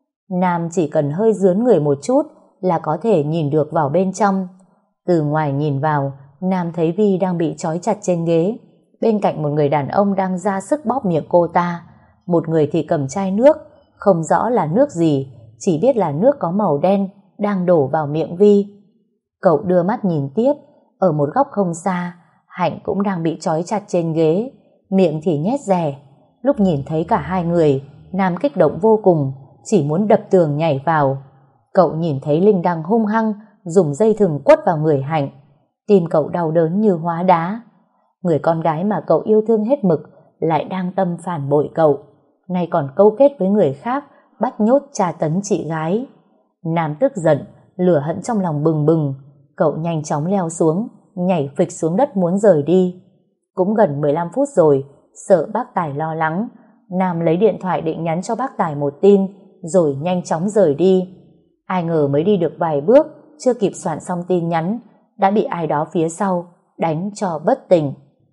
S1: Nam chỉ cần hơi dướn người một chút là có thể nhìn được vào bên trong. Từ ngoài nhìn vào, Nam thấy Vi đang bị trói chặt trên ghế. Bên cạnh một người đàn ông đang ra sức bóp miệng cô ta. Một người thì cầm chai nước, không rõ là nước gì, chỉ biết là nước có màu đen, đang đổ vào miệng Vi. Cậu đưa mắt nhìn tiếp, ở một góc không xa, Hạnh cũng đang bị trói chặt trên ghế, miệng thì nhét rẻ. Lúc nhìn thấy cả hai người, Nam kích động vô cùng, chỉ muốn đập tường nhảy vào. Cậu nhìn thấy Linh đang hung hăng dùng dây thừng quất vào người Hạnh. Tim cậu đau đớn như hóa đá. Người con gái mà cậu yêu thương hết mực lại đang tâm phản bội cậu, nay còn câu kết với người khác bắt nhốt tra tấn chị gái. Nam tức giận, lửa hận trong lòng bừng bừng. Cậu nhanh chóng leo xuống, nhảy phịch xuống đất muốn rời đi. Cũng gần mười lăm phút rồi, sợ bác Tài lo lắng, Nam lấy điện thoại định nhắn cho bác Tài một tin, rồi nhanh chóng rời đi. Ai ngờ mới đi được vài bước, chưa kịp soạn xong tin nhắn, đã bị ai đó phía sau đánh cho bất tỉnh.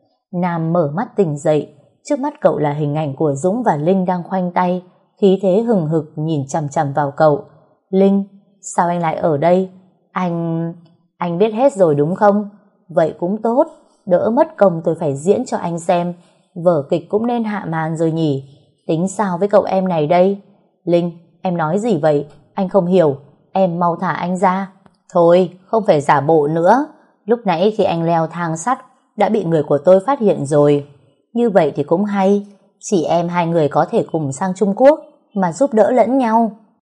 S1: Nam mở mắt tỉnh dậy, trước mắt cậu là hình ảnh của Dũng và Linh đang khoanh tay, khí thế hừng hực nhìn chằm chằm vào cậu. Linh, sao anh lại ở đây? Anh... anh biết hết rồi đúng không? Vậy cũng tốt, đỡ mất công tôi phải diễn cho anh xem. Vở kịch cũng nên hạ màn rồi nhỉ? Tính sao với cậu em này đây? Linh, em nói gì vậy? Anh không hiểu, em mau thả anh ra. Thôi, không phải giả bộ nữa. Lúc nãy khi anh leo thang sắt đã bị người của tôi phát hiện rồi. Như vậy thì cũng hay, chị em hai người có thể cùng sang Trung Quốc mà giúp đỡ lẫn nhau.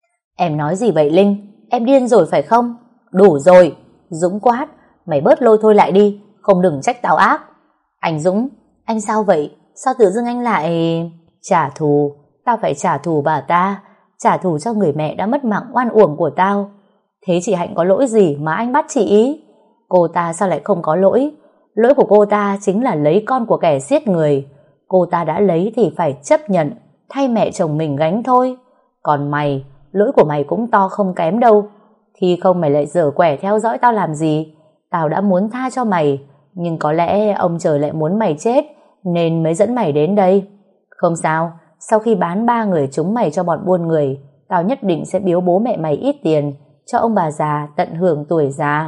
S1: Em nói gì vậy Linh? Em điên rồi phải không? Đủ rồi. Dũng quát, mày bớt lôi thôi lại đi, không đừng trách tao ác. Anh Dũng, anh sao vậy? Sao tự dưng anh lại... Trả thù, tao phải trả thù bà ta, trả thù cho người mẹ đã mất mạng oan uổng của tao. Thế chị Hạnh có lỗi gì mà anh bắt chị ý? Cô ta sao lại không có lỗi? Lỗi của cô ta chính là lấy con của kẻ giết người. Cô ta đã lấy thì phải chấp nhận, thay mẹ chồng mình gánh thôi. Còn mày, lỗi của mày cũng to không kém đâu. Khi không mày lại dở quẻ theo dõi tao làm gì? Tao đã muốn tha cho mày, nhưng có lẽ ông trời lại muốn mày chết, nên mới dẫn mày đến đây. Không sao, sau khi bán ba người chúng mày cho bọn buôn người, tao nhất định sẽ biếu bố mẹ mày ít tiền, cho ông bà già tận hưởng tuổi già.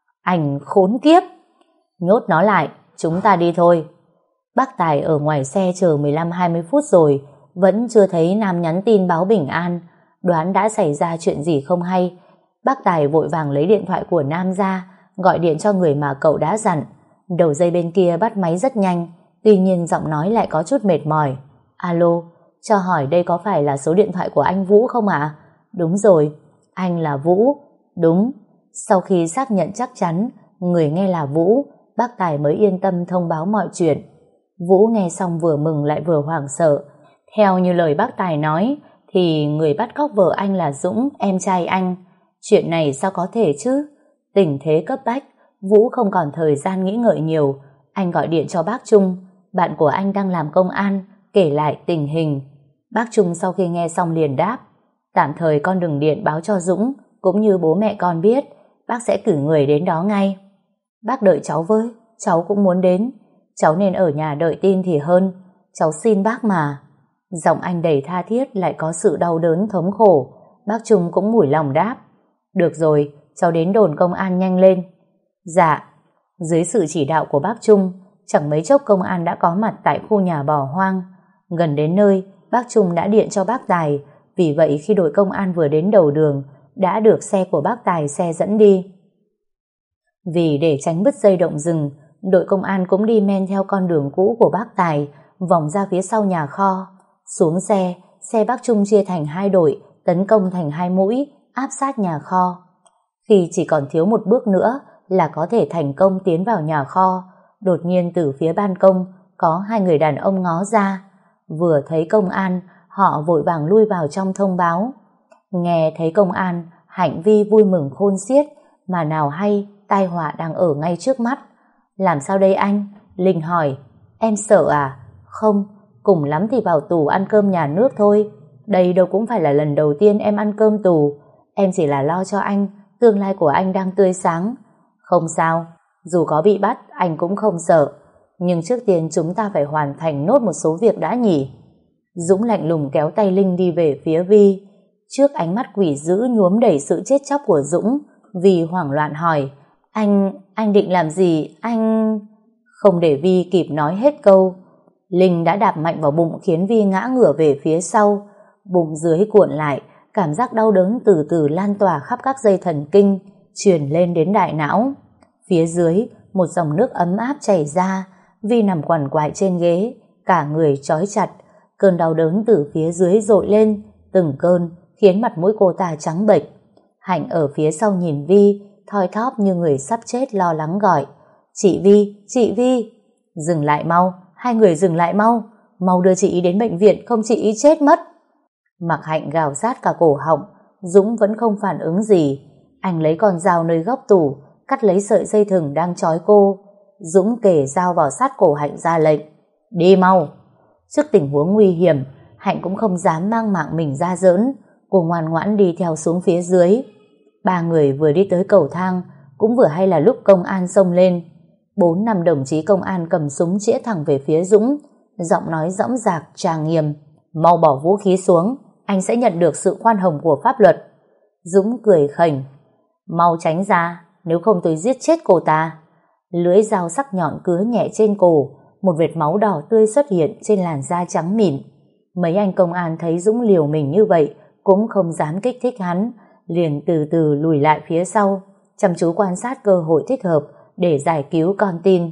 S1: Anh khốn kiếp! Nhốt nó lại, chúng ta đi thôi. Bác Tài ở ngoài xe chờ mười lăm hai mươi phút rồi, vẫn chưa thấy Nam nhắn tin báo bình an, đoán đã xảy ra chuyện gì không hay. Bác Tài vội vàng lấy điện thoại của Nam ra, gọi điện cho người mà cậu đã dặn. Đầu dây bên kia bắt máy rất nhanh, tuy nhiên giọng nói lại có chút mệt mỏi. Alo, cho hỏi đây có phải là số điện thoại của anh Vũ không ạ? Đúng rồi, anh là Vũ. Đúng. Sau khi xác nhận chắc chắn người nghe là Vũ, bác Tài mới yên tâm thông báo mọi chuyện. Vũ nghe xong vừa mừng lại vừa hoảng sợ. Theo như lời bác Tài nói thì người bắt cóc vợ anh là Dũng, em trai anh. Chuyện này sao có thể chứ? Tình thế cấp bách, Vũ không còn thời gian nghĩ ngợi nhiều. Anh gọi điện cho bác Trung, bạn của anh đang làm công an, kể lại tình hình. Bác Trung sau khi nghe xong liền đáp, tạm thời con đừng điện báo cho Dũng cũng như bố mẹ con biết, bác sẽ cử người đến đó ngay. Bác đợi cháu với, cháu cũng muốn đến. Cháu nên ở nhà đợi tin thì hơn. Cháu xin bác mà. Giọng anh đầy tha thiết lại có sự đau đớn thấm khổ. Bác Trung cũng mủi lòng đáp, được rồi, cháu đến đồn công an nhanh lên. Dạ. Dưới sự chỉ đạo của bác Trung, chẳng mấy chốc công an đã có mặt tại khu nhà bỏ hoang. Gần đến nơi, bác Trung đã điện cho bác Tài. Vì vậy khi đội công an vừa đến đầu đường, đã được xe của bác Tài xe dẫn đi. Vì để tránh bứt dây động rừng, đội công an cũng đi men theo con đường cũ của bác Tài, vòng ra phía sau nhà kho. Xuống xe, xe bác Trung chia thành hai đội, tấn công thành hai mũi, áp sát nhà kho. Khi chỉ còn thiếu một bước nữa là có thể thành công tiến vào nhà kho, đột nhiên từ phía ban công có hai người đàn ông ngó ra. Vừa thấy công an, họ vội vàng lui vào trong thông báo. Nghe thấy công an, Hạnh Vi vui mừng khôn xiết, mà nào hay tai họa đang ở ngay trước mắt. Làm sao đây anh? Linh hỏi. Em sợ à? Không, cùng lắm thì vào tù ăn cơm nhà nước thôi. Đây đâu cũng phải là lần đầu tiên em ăn cơm tù. Em chỉ là lo cho anh, tương lai của anh đang tươi sáng. Không sao, dù có bị bắt anh cũng không sợ. Nhưng trước tiên chúng ta phải hoàn thành nốt một số việc đã nhỉ. Dũng lạnh lùng kéo tay Linh đi về phía Vi. Trước ánh mắt quỷ dữ nhuốm đầy sự chết chóc của Dũng, Vi hoảng loạn hỏi, Anh, anh định làm gì, anh... Không để Vi kịp nói hết câu, Linh đã đạp mạnh vào bụng khiến Vi ngã ngửa về phía sau. Bụng dưới cuộn lại, cảm giác đau đớn từ từ lan tỏa khắp các dây thần kinh, truyền lên đến đại não. Phía dưới, một dòng nước ấm áp chảy ra. Vi nằm quằn quại trên ghế, cả người trói chặt. Cơn đau đớn từ phía dưới dội lên, từng cơn khiến mặt mũi cô ta trắng bệch. Hạnh ở phía sau nhìn Vi, thoi thóp như người sắp chết lo lắng gọi, chị Vi, chị Vi. Dừng lại mau, hai người dừng lại mau, mau đưa chị ý đến bệnh viện, không chị ý chết mất. Mặc Hạnh gào sát cả cổ họng. Dũng vẫn không phản ứng gì. Anh lấy con dao nơi góc tủ, cắt lấy sợi dây thừng đang trói cô. Dũng kề dao vào sát cổ Hạnh ra lệnh, đi mau. Trước tình huống nguy hiểm, Hạnh cũng không dám mang mạng mình ra giỡn. Cô ngoan ngoãn đi theo xuống phía dưới. Ba người vừa đi tới cầu thang, cũng vừa hay là lúc công an xông lên. Bốn năm đồng chí công an cầm súng chĩa thẳng về phía Dũng, giọng nói dõng dạc trang nghiêm, mau bỏ vũ khí xuống, anh sẽ nhận được sự khoan hồng của pháp luật. Dũng cười khỉnh, mau tránh ra, nếu không tôi giết chết cô ta. Lưỡi dao sắc nhọn cứa nhẹ trên cổ, một vệt máu đỏ tươi xuất hiện trên làn da trắng mịn. Mấy anh công an thấy Dũng liều mình như vậy cũng không dám kích thích hắn, liền từ từ lùi lại phía sau, chăm chú quan sát cơ hội thích hợp để giải cứu con tin.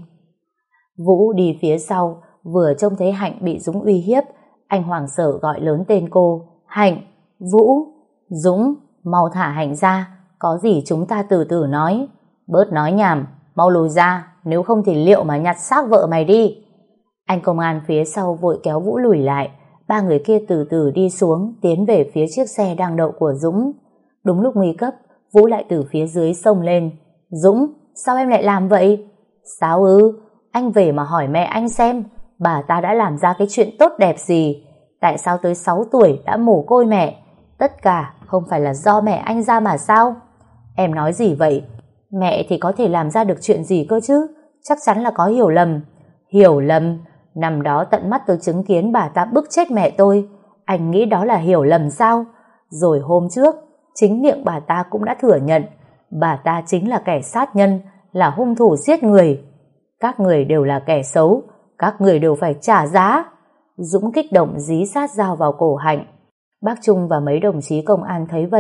S1: Vũ đi phía sau, vừa trông thấy Hạnh bị Dũng uy hiếp, anh hoảng sợ gọi lớn tên cô, Hạnh, Vũ. Dũng, mau thả Hạnh ra, có gì chúng ta từ từ nói. Bớt nói nhảm, mau lùi ra, nếu không thì liệu mà nhặt xác vợ mày đi. Anh công an phía sau vội kéo Vũ lùi lại. Ba người kia từ từ đi xuống, tiến về phía chiếc xe đang đậu của Dũng. Đúng lúc nguy cấp, Vũ lại từ phía dưới xông lên. Dũng, sao em lại làm vậy? Sao ư? Anh về mà hỏi mẹ anh xem, bà ta đã làm ra cái chuyện tốt đẹp gì? Tại sao tới sáu tuổi đã mồ côi mẹ? Tất cả không phải là do mẹ anh ra mà sao? Em nói gì vậy? Mẹ thì có thể làm ra được chuyện gì cơ chứ? Chắc chắn là có hiểu lầm. Hiểu lầm? Năm đó tận mắt tôi chứng kiến bà ta bức chết mẹ tôi. Anh nghĩ đó là hiểu lầm sao? Rồi hôm trước, chính miệng bà ta cũng đã thừa nhận bà ta chính là kẻ sát nhân, là hung thủ giết người. Các người đều là kẻ xấu, các người đều phải trả giá. Dũng kích động dí sát dao vào cổ Hạnh. Bác Trung và mấy đồng chí công an thấy vậy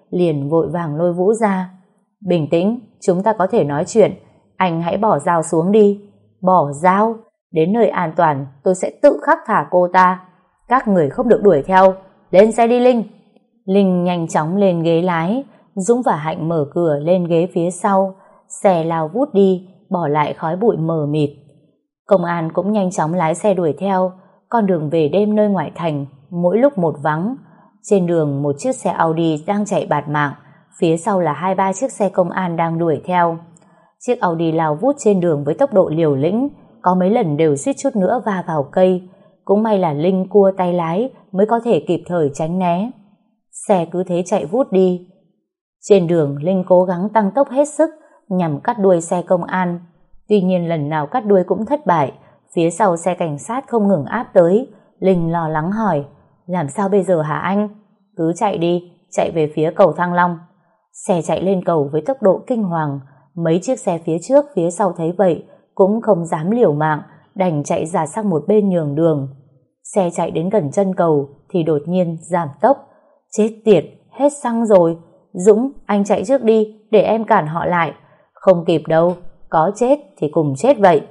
S1: liền vội vàng lôi Vũ ra. Bình tĩnh, chúng ta có thể nói chuyện. Anh hãy bỏ dao xuống đi. Bỏ dao? Đến nơi an toàn tôi sẽ tự khắc thả cô ta. Các người không được đuổi theo. Lên xe đi Linh. Linh nhanh chóng lên ghế lái. Dũng và Hạnh mở cửa lên ghế phía sau. Xe lao vút đi, bỏ lại khói bụi mờ mịt. Công an cũng nhanh chóng lái xe đuổi theo. Con đường về đêm nơi ngoại thành mỗi lúc một vắng. Trên đường một chiếc xe Audi đang chạy bạt mạng, phía sau là hai ba chiếc xe công an đang đuổi theo. Chiếc Audi lao vút trên đường với tốc độ liều lĩnh, có mấy lần đều suýt chút nữa va vào cây. Cũng may là Linh cua tay lái mới có thể kịp thời tránh né. Xe cứ thế chạy vút đi. Trên đường Linh cố gắng tăng tốc hết sức nhằm cắt đuôi xe công an. Tuy nhiên lần nào cắt đuôi cũng thất bại. Phía sau xe cảnh sát không ngừng áp tới. Linh lo lắng hỏi: làm sao bây giờ hả anh? Cứ chạy đi, chạy về phía cầu Thăng Long. Xe chạy lên cầu với tốc độ kinh hoàng. Mấy chiếc xe phía trước phía sau thấy vậy cũng không dám liều mạng, đành chạy ra sang một bên nhường đường. Xe chạy đến gần chân cầu thì đột nhiên giảm tốc. Chết tiệt, hết xăng rồi. Dũng, anh chạy trước đi để em cản họ lại. Không kịp đâu, có chết thì cùng chết vậy.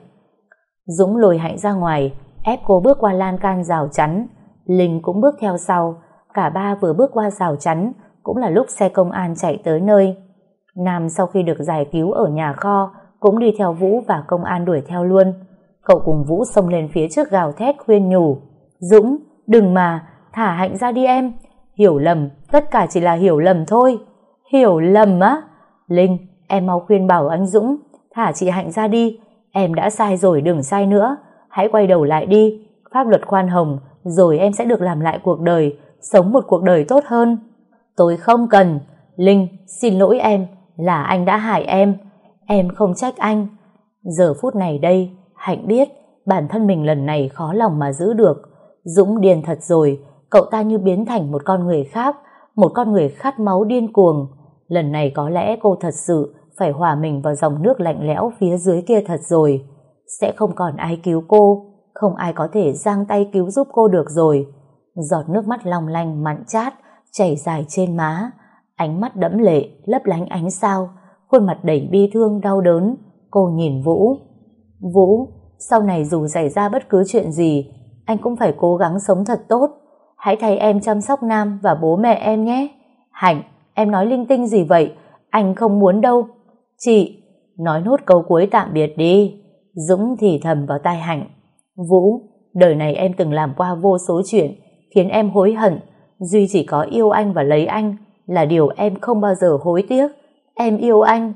S1: Dũng lôi Hạnh ra ngoài, ép cô bước qua lan can rào chắn. Linh cũng bước theo sau. Cả ba vừa bước qua rào chắn cũng là lúc xe công an chạy tới nơi. Nam sau khi được giải cứu ở nhà kho cũng đi theo Vũ và công an đuổi theo luôn. Cậu cùng Vũ xông lên phía trước gào thét khuyên nhủ: Dũng, đừng mà, thả Hạnh ra đi em. Hiểu lầm, tất cả chỉ là hiểu lầm thôi. Hiểu lầm á? Linh, em mau khuyên bảo anh Dũng thả chị Hạnh ra đi. Em đã sai rồi, đừng sai nữa. Hãy quay đầu lại đi. Pháp luật khoan hồng, rồi em sẽ được làm lại cuộc đời, sống một cuộc đời tốt hơn. Tôi không cần. Linh, xin lỗi em, là anh đã hại em. Em không trách anh. Giờ phút này đây, Hạnh biết bản thân mình lần này khó lòng mà giữ được. Dũng điên thật rồi, cậu ta như biến thành một con người khác, một con người khát máu điên cuồng. Lần này có lẽ cô thật sự phải hòa mình vào dòng nước lạnh lẽo phía dưới kia thật rồi. Sẽ không còn ai cứu cô, không ai có thể giang tay cứu giúp cô được rồi. Giọt nước mắt long lanh mặn chát chảy dài trên má, ánh mắt đẫm lệ lấp lánh ánh sao, khuôn mặt đầy bi thương đau đớn. Cô nhìn Vũ. Vũ, sau này dù xảy ra bất cứ chuyện gì, anh cũng phải cố gắng sống thật tốt. Hãy thay em chăm sóc Nam và bố mẹ em nhé. Hạnh, em nói linh tinh gì vậy? Anh không muốn đâu. Chị, nói nốt câu cuối tạm biệt đi. Dũng thì thầm vào tai Hạnh. Vũ, đời này em từng làm qua vô số chuyện khiến em hối hận. Duy chỉ có yêu anh và lấy anh là điều em không bao giờ hối tiếc. Em yêu anh.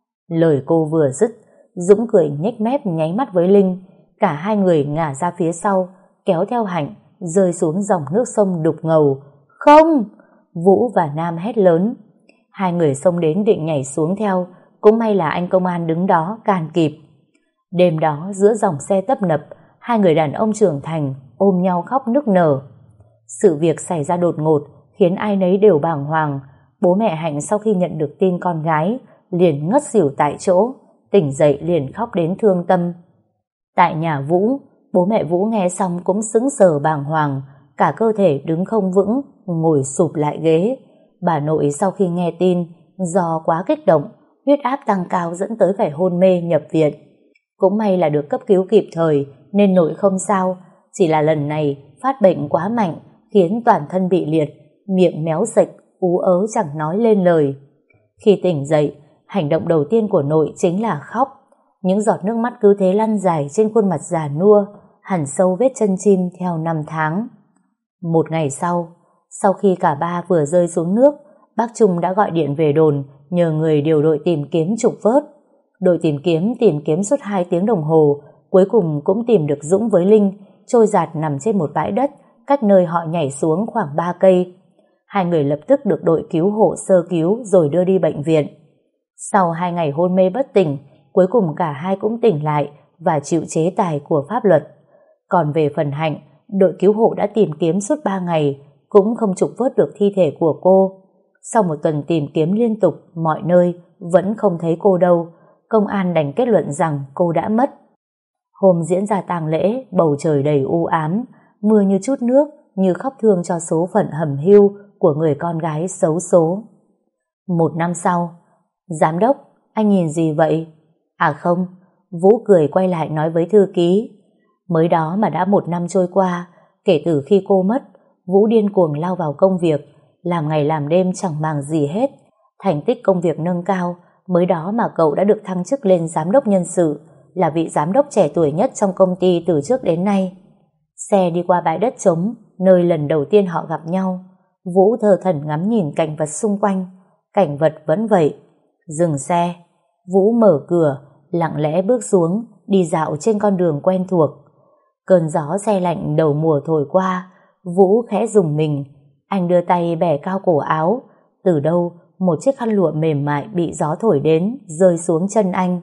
S1: Lời cô vừa dứt, Dũng cười nhếch mép nháy mắt với Linh. Cả hai người ngả ra phía sau, kéo theo Hạnh rơi xuống dòng nước sông đục ngầu. Không! Vũ và Nam hét lớn. Hai người xông đến định nhảy xuống theo, cũng may là anh công an đứng đó can kịp. Đêm đó giữa dòng xe tấp nập, hai người đàn ông trưởng thành ôm nhau khóc nức nở. Sự việc xảy ra đột ngột khiến ai nấy đều bàng hoàng. Bố mẹ Hạnh sau khi nhận được tin con gái liền ngất xỉu tại chỗ, tỉnh dậy liền khóc đến thương tâm. Tại nhà Vũ, bố mẹ Vũ nghe xong cũng sững sờ bàng hoàng, cả cơ thể đứng không vững, ngồi sụp lại ghế. Bà nội sau khi nghe tin, do quá kích động, huyết áp tăng cao dẫn tới phải hôn mê nhập viện. Cũng may là được cấp cứu kịp thời nên nội không sao, chỉ là lần này phát bệnh quá mạnh khiến toàn thân bị liệt, miệng méo sệch, ú ớ chẳng nói lên lời. Khi tỉnh dậy, hành động đầu tiên của nội chính là khóc. Những giọt nước mắt cứ thế lăn dài trên khuôn mặt già nua, hằn sâu vết chân chim theo năm tháng. Một ngày sau, sau khi cả ba vừa rơi xuống nước, bác Trung đã gọi điện về đồn nhờ người điều đội tìm kiếm trục vớt. Đội tìm kiếm tìm kiếm suốt hai tiếng đồng hồ, cuối cùng cũng tìm được Dũng với Linh trôi dạt nằm trên một bãi đất cách nơi họ nhảy xuống khoảng ba cây. Hai người lập tức được đội cứu hộ sơ cứu rồi đưa đi bệnh viện. Sau hai ngày hôn mê bất tỉnh, cuối cùng cả hai cũng tỉnh lại và chịu chế tài của pháp luật. Còn về phần Hạnh, đội cứu hộ đã tìm kiếm suốt ba ngày cũng không trục vớt được thi thể của cô. Sau một tuần tìm kiếm liên tục mọi nơi vẫn không thấy cô đâu, công an đành kết luận rằng cô đã mất. Hôm diễn ra tang lễ, bầu trời đầy u ám, mưa như chút nước, như khóc thương cho số phận hầm hưu của người con gái xấu số. Một năm sau, giám đốc, anh nhìn gì vậy? À không, Vũ cười quay lại nói với thư ký. Mới đó mà đã một năm trôi qua, kể từ khi cô mất, Vũ điên cuồng lao vào công việc, làm ngày làm đêm chẳng màng gì hết. Thành tích công việc nâng cao, mới đó mà cậu đã được thăng chức lên giám đốc nhân sự, là vị giám đốc trẻ tuổi nhất trong công ty từ trước đến nay. Xe đi qua bãi đất trống, nơi lần đầu tiên họ gặp nhau. Vũ thờ thẩn ngắm nhìn cảnh vật xung quanh. Cảnh vật vẫn vậy. Dừng xe, Vũ mở cửa, lặng lẽ bước xuống, đi dạo trên con đường quen thuộc. Cơn gió se lạnh đầu mùa thổi qua, Vũ khẽ rùng mình. Anh đưa tay bẻ cao cổ áo. Từ đâu, một chiếc khăn lụa mềm mại bị gió thổi đến, rơi xuống chân anh.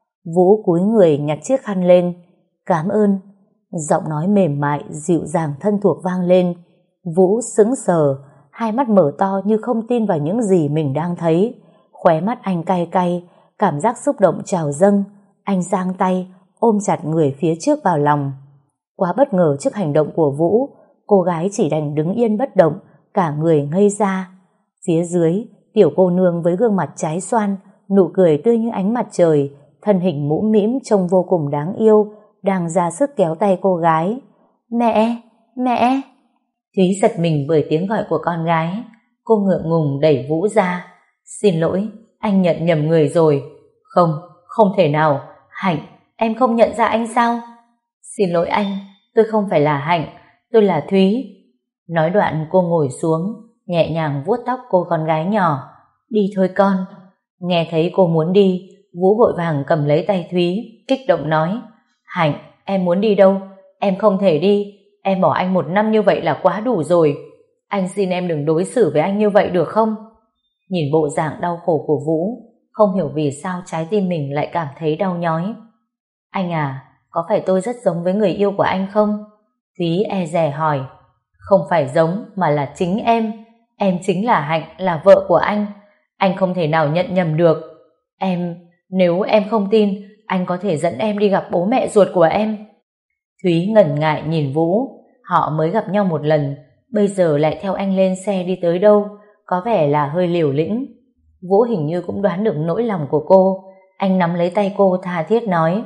S1: Vũ cúi người nhặt chiếc khăn lên. Cảm ơn. Giọng nói mềm mại, dịu dàng thân thuộc vang lên. Vũ sững sờ, hai mắt mở to như không tin vào những gì mình đang thấy. Khóe mắt anh cay cay, cảm giác xúc động trào dâng. Anh giang tay, ôm chặt người phía trước vào lòng. Quá bất ngờ trước hành động của Vũ, cô gái chỉ đành đứng yên bất động, cả người ngây ra. Phía dưới, tiểu cô nương với gương mặt trái xoan, nụ cười tươi như ánh mặt trời, thân hình mũm mĩm trông vô cùng đáng yêu, đang ra sức kéo tay cô gái. Mẹ, mẹ. Thúy giật mình bởi tiếng gọi của con gái. Cô ngượng ngùng đẩy Vũ ra. Xin lỗi, anh nhận nhầm người rồi. Không, không thể nào. Hạnh, em không nhận ra anh sao? Xin lỗi anh, tôi không phải là Hạnh, tôi là Thúy. Nói đoạn cô ngồi xuống, nhẹ nhàng vuốt tóc cô con gái nhỏ. Đi thôi con. Nghe thấy cô muốn đi, Vũ vội vàng cầm lấy tay Thúy, kích động nói. Hạnh, em muốn đi đâu? Em không thể đi. Em bỏ anh một năm như vậy là quá đủ rồi. Anh xin em đừng đối xử với anh như vậy được không? Nhìn bộ dạng đau khổ của Vũ, không hiểu vì sao trái tim mình lại cảm thấy đau nhói. Anh à, có phải tôi rất giống với người yêu của anh không? Thúy e dè hỏi. Không phải giống mà là chính em. Em chính là Hạnh, là vợ của anh. Anh không thể nào nhận nhầm được. Em, nếu em không tin, anh có thể dẫn em đi gặp bố mẹ ruột của em. Thúy ngần ngại nhìn Vũ. Họ mới gặp nhau một lần, bây giờ lại theo anh lên xe đi tới đâu, có vẻ là hơi liều lĩnh. Vũ hình như cũng đoán được nỗi lòng của cô. Anh nắm lấy tay cô tha thiết nói.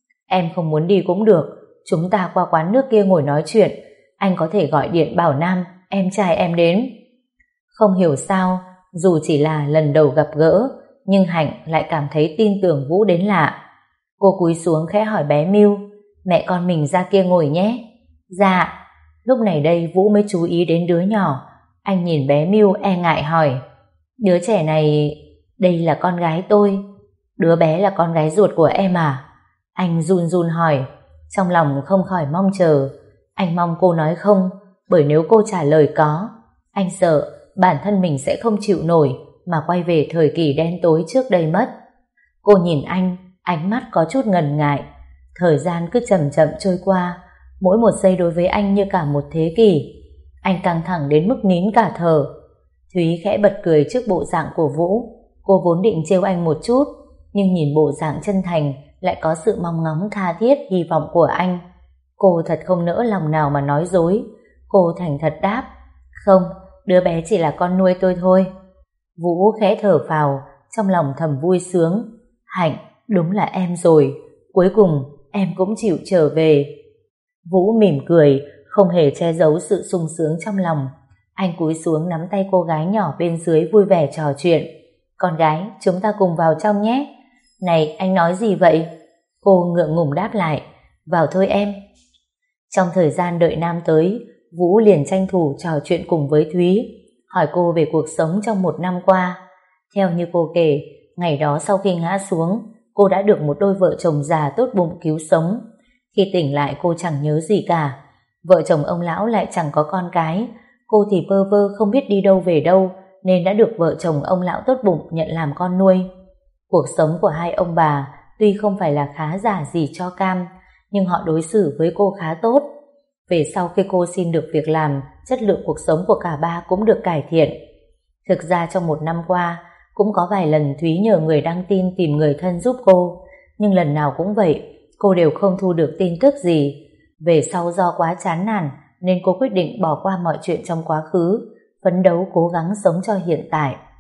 S1: Em không muốn đi cũng được, chúng ta qua quán nước kia ngồi nói chuyện. Anh có thể gọi điện bảo Nam, em trai em đến. Không hiểu sao, dù chỉ là lần đầu gặp gỡ, nhưng Hạnh lại cảm thấy tin tưởng Vũ đến lạ. Cô cúi xuống khẽ hỏi bé Miu. Mẹ con mình ra kia ngồi nhé. Dạ. Lúc này đây Vũ mới chú ý đến đứa nhỏ. Anh nhìn bé Miu e ngại hỏi. Đứa trẻ này, đây là con gái tôi. Đứa bé là con gái ruột của em à? Anh run run hỏi. Trong lòng không khỏi mong chờ. Anh mong cô nói không, bởi nếu cô trả lời có, anh sợ bản thân mình sẽ không chịu nổi mà quay về thời kỳ đen tối trước đây mất. Cô nhìn anh, ánh mắt có chút ngần ngại. Thời gian cứ chậm chậm trôi qua, mỗi một giây đối với anh như cả một thế kỷ. Anh căng thẳng đến mức nín cả thở. Thúy khẽ bật cười trước bộ dạng của Vũ. Cô vốn định trêu anh một chút, nhưng nhìn bộ dạng chân thành lại có sự mong ngóng tha thiết hy vọng của anh. Cô thật không nỡ lòng nào mà nói dối. Cô thành thật đáp. Không, đứa bé chỉ là con nuôi tôi thôi. Vũ khẽ thở phào, trong lòng thầm vui sướng. Hạnh, đúng là em rồi. Cuối cùng em cũng chịu trở về. Vũ mỉm cười, không hề che giấu sự sung sướng trong lòng. Anh cúi xuống nắm tay cô gái nhỏ bên dưới vui vẻ trò chuyện. Con gái, chúng ta cùng vào trong nhé. Này, anh nói gì vậy? Cô ngượng ngùng đáp lại. Vào thôi em. Trong thời gian đợi Nam tới, Vũ liền tranh thủ trò chuyện cùng với Thúy, hỏi cô về cuộc sống trong một năm qua. Theo như cô kể, ngày đó sau khi ngã xuống, cô đã được một đôi vợ chồng già tốt bụng cứu sống. Khi tỉnh lại cô chẳng nhớ gì cả. Vợ chồng ông lão lại chẳng có con cái. Cô thì bơ vơ không biết đi đâu về đâu, nên đã được vợ chồng ông lão tốt bụng nhận làm con nuôi. Cuộc sống của hai ông bà tuy không phải là khá giả gì cho cam, nhưng họ đối xử với cô khá tốt. Về sau khi cô xin được việc làm, chất lượng cuộc sống của cả ba cũng được cải thiện. Thực ra trong một năm qua, cũng có vài lần Thúy nhờ người đăng tin tìm người thân giúp cô, nhưng lần nào cũng vậy, cô đều không thu được tin tức gì. Về sau do quá chán nản, nên cô quyết định bỏ qua mọi chuyện trong quá khứ, phấn đấu cố gắng sống cho hiện tại.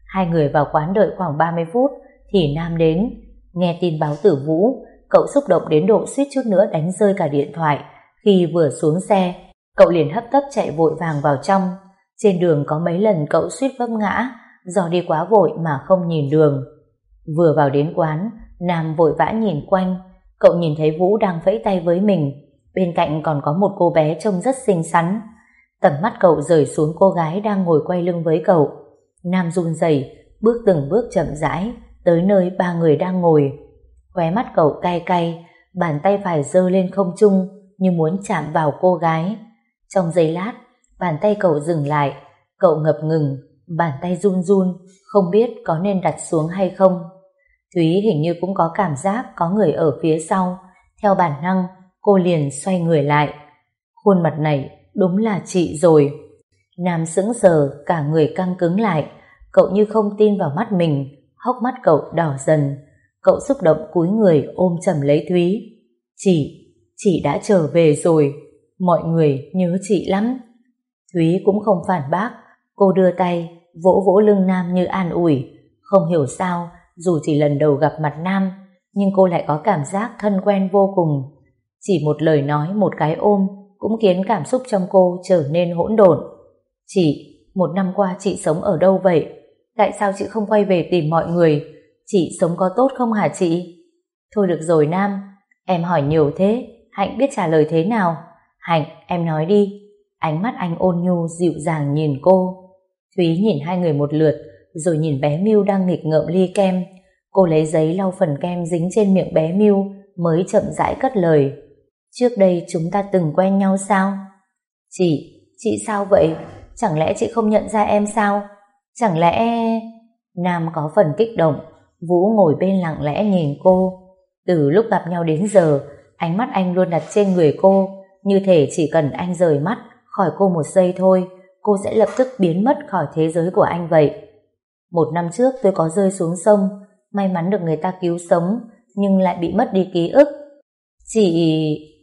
S1: Hai người vào quán đợi khoảng ba mươi phút thì Nam đến. Nghe tin báo tử Vũ, cậu xúc động đến độ suýt chút nữa đánh rơi cả điện thoại. Khi vừa xuống xe, cậu liền hấp tấp chạy vội vàng vào trong. Trên đường có mấy lần cậu suýt vấp ngã do đi quá vội mà không nhìn đường. Vừa vào đến quán, Nam vội vã nhìn quanh. Cậu nhìn thấy Vũ đang vẫy tay với mình. Bên cạnh còn có một cô bé trông rất xinh xắn. Tầm mắt cậu rời xuống cô gái đang ngồi quay lưng với cậu. Nam run rẩy, bước từng bước chậm rãi tới nơi ba người đang ngồi. Khóe mắt cậu cay cay, bàn tay phải giơ lên không trung như muốn chạm vào cô gái. Trong giây lát, bàn tay cậu dừng lại. Cậu ngập ngừng, bàn tay run run, không biết có nên đặt xuống hay không. Thúy hình như cũng có cảm giác có người ở phía sau. Theo bản năng, cô liền xoay người lại. Khuôn mặt này đúng là chị rồi. Nam sững sờ, cả người căng cứng lại. Cậu như không tin vào mắt mình, hốc mắt cậu đỏ dần. Cậu xúc động cúi người ôm chầm lấy Thúy. Chị, chị đã trở về rồi. Mọi người nhớ chị lắm. Thúy cũng không phản bác. Cô đưa tay vỗ vỗ lưng Nam như an ủi. Không hiểu sao, dù chỉ lần đầu gặp mặt Nam, nhưng cô lại có cảm giác thân quen vô cùng. Chỉ một lời nói, một cái ôm cũng khiến cảm xúc trong cô trở nên hỗn độn. Chị, một năm qua chị sống ở đâu vậy? Tại sao chị không quay về tìm mọi người? Chị sống có tốt không hả chị? Thôi được rồi Nam, em hỏi nhiều thế, Hạnh biết trả lời thế nào? Hạnh, em nói đi. Ánh mắt anh ôn nhu dịu dàng nhìn cô. Thúy nhìn hai người một lượt, rồi nhìn bé Miu đang nghịch ngợm ly kem. Cô lấy giấy lau phần kem dính trên miệng bé Miu, mới chậm rãi cất lời. Trước đây chúng ta từng quen nhau sao? Chị, chị sao vậy? Chẳng lẽ chị không nhận ra em sao? Chẳng lẽ... Nam có phần kích động. Vũ ngồi bên lặng lẽ nhìn cô. Từ lúc gặp nhau đến giờ, ánh mắt anh luôn đặt trên người cô, như thể chỉ cần anh rời mắt khỏi cô một giây thôi, cô sẽ lập tức biến mất khỏi thế giới của anh vậy. Một năm trước tôi có rơi xuống sông, may mắn được người ta cứu sống, nhưng lại bị mất đi ký ức. Chị...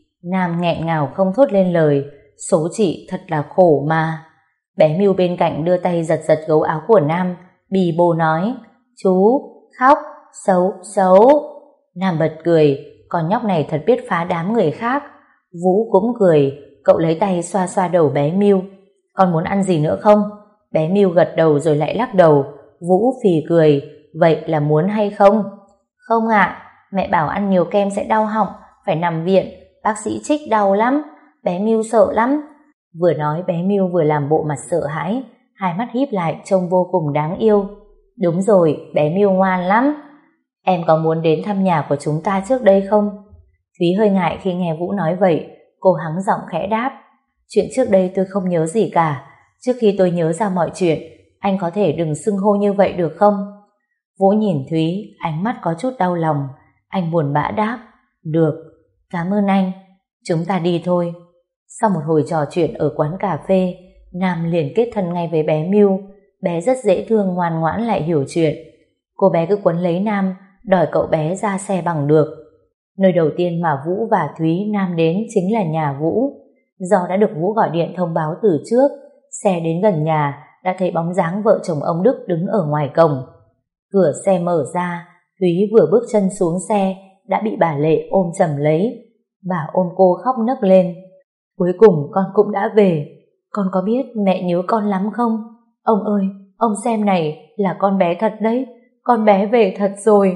S1: Nam nghẹn ngào không thốt lên lời. Số chị thật là khổ mà. Bé Miu bên cạnh đưa tay giật giật gấu áo của Nam, bì bô nói, chú, khóc, xấu, xấu. Nam bật cười, con nhóc này thật biết phá đám người khác. Vũ cũng cười, cậu lấy tay xoa xoa đầu bé Miu. Con muốn ăn gì nữa không? Bé Miu gật đầu rồi lại lắc đầu. Vũ phì cười, vậy là muốn hay không? Không ạ, mẹ bảo ăn nhiều kem sẽ đau họng, phải nằm viện, bác sĩ trích đau lắm, bé Miu sợ lắm. Vừa nói bé Miu vừa làm bộ mặt sợ hãi, hai mắt híp lại trông vô cùng đáng yêu. Đúng rồi, bé Miu ngoan lắm. Em có muốn đến thăm nhà của chúng ta trước đây không? Thúy hơi ngại khi nghe Vũ nói vậy, cô hắng giọng khẽ đáp. Chuyện trước đây tôi không nhớ gì cả. Trước khi tôi nhớ ra mọi chuyện, anh có thể đừng xưng hô như vậy được không? Vũ nhìn Thúy, ánh mắt có chút đau lòng. Anh buồn bã đáp. Được, cảm ơn anh. Chúng ta đi thôi. Sau một hồi trò chuyện ở quán cà phê, Nam liền kết thân ngay với bé Miu. Bé rất dễ thương, ngoan ngoãn lại hiểu chuyện. Cô bé cứ quấn lấy Nam, đòi cậu bé ra xe bằng được. Nơi đầu tiên mà Vũ và Thúy Nam đến chính là nhà Vũ. Do đã được Vũ gọi điện thông báo từ trước, xe đến gần nhà đã thấy bóng dáng vợ chồng ông Đức đứng ở ngoài cổng. Cửa xe mở ra, Thúy vừa bước chân xuống xe đã bị bà Lệ ôm chầm lấy. Bà ôm cô khóc nấc lên. Cuối cùng con cũng đã về. Con có biết mẹ nhớ con lắm không? Ông ơi, ông xem này, là con bé thật đấy. Con bé về thật rồi.